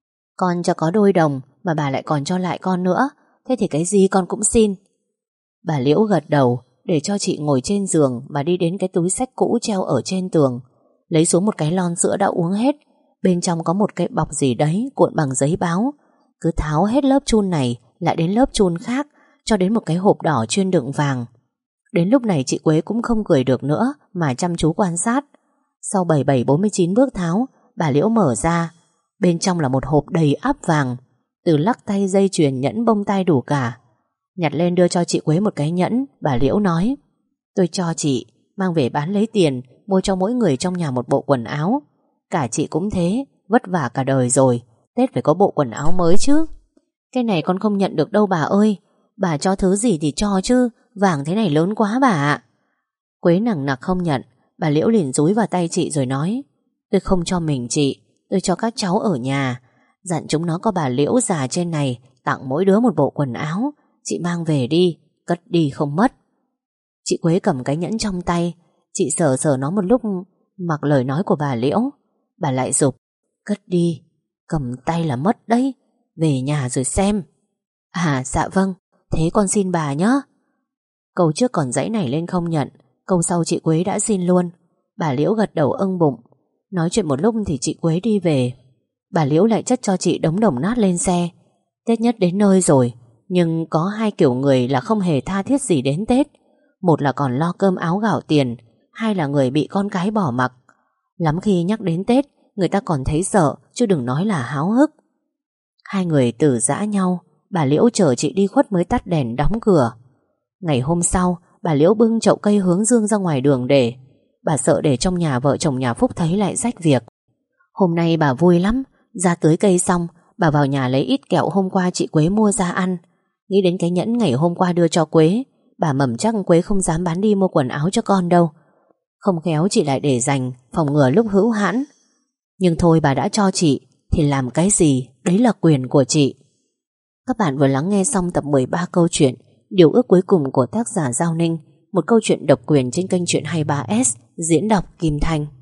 Con cho có đôi đồng mà bà lại còn cho lại con nữa, thế thì cái gì con cũng xin. Bà Liễu gật đầu, để cho chị ngồi trên giường mà đi đến cái túi xách cũ treo ở trên tường, lấy xuống một cái lon sữa đã uống hết. Bên trong có một cái bọc gì đấy cuộn bằng giấy báo. Cứ tháo hết lớp chun này lại đến lớp chun khác, cho đến một cái hộp đỏ chuyên đựng vàng. Đến lúc này chị Quế cũng không cười được nữa mà chăm chú quan sát. Sau bảy bảy bốn mươi chín bước tháo, bà Liễu mở ra. Bên trong là một hộp đầy ắp vàng, từ lắc tay, dây chuyền, nhẫn, bông tai đủ cả. Nhặt lên đưa cho chị Quế một cái nhẫn. Bà Liễu nói, tôi cho chị mang về bán lấy tiền, mua cho mỗi người trong nhà một bộ quần áo. Cả chị cũng thế, vất vả cả đời rồi, Tết phải có bộ quần áo mới chứ. Cái này con không nhận được đâu bà ơi. Bà cho thứ gì thì cho chứ, vàng thế này lớn quá bà ạ. Quế nằng nặc không nhận. Bà Liễu liền dúi vào tay chị rồi nói, tôi không cho mình chị, tôi cho các cháu ở nhà. Dặn chúng nó có bà Liễu già trên này tặng mỗi đứa một bộ quần áo. Chị mang về đi, cất đi không mất. Chị Quế cầm cái nhẫn trong tay. Chị sờ sờ nó một lúc, mặc lời nói của bà Liễu. Bà lại giục, cất đi, cầm tay là mất đấy, về nhà rồi xem. À dạ vâng, thế con xin bà nhé. Câu trước còn dãy nảy lên không nhận, câu sau chị Quế đã xin luôn. Bà Liễu gật đầu ưng bụng. Nói chuyện một lúc thì chị Quế đi về. Bà Liễu lại chất cho chị đống đồng nát lên xe. Tết nhất đến nơi rồi, nhưng có hai kiểu người là không hề tha thiết gì đến Tết. Một là còn lo cơm áo gạo tiền, hai là người bị con cái bỏ mặc. Lắm khi nhắc đến Tết, người ta còn thấy sợ, chứ đừng nói là háo hức. Hai người từ giã nhau. Bà Liễu chở chị đi khuất mới tắt đèn đóng cửa. Ngày hôm sau, bà Liễu bưng chậu cây hướng dương ra ngoài đường để. Bà sợ để trong nhà vợ chồng nhà Phúc thấy lại rách việc. Hôm nay bà vui lắm. Ra tưới cây xong, bà vào nhà lấy ít kẹo hôm qua chị Quế mua ra ăn. Nghĩ đến cái nhẫn ngày hôm qua đưa cho Quế, bà mầm chắc Quế không dám bán đi mua quần áo cho con đâu. Không khéo chị lại để dành, phòng ngừa lúc hữu hãn. Nhưng thôi, bà đã cho chị thì làm cái gì, đấy là quyền của chị. Các bạn vừa lắng nghe xong tập mười ba câu chuyện Điều ước cuối cùng của tác giả Giao Ninh, một câu chuyện độc quyền trên kênh Chuyện hai mươi ba S, diễn đọc Kim Thanh.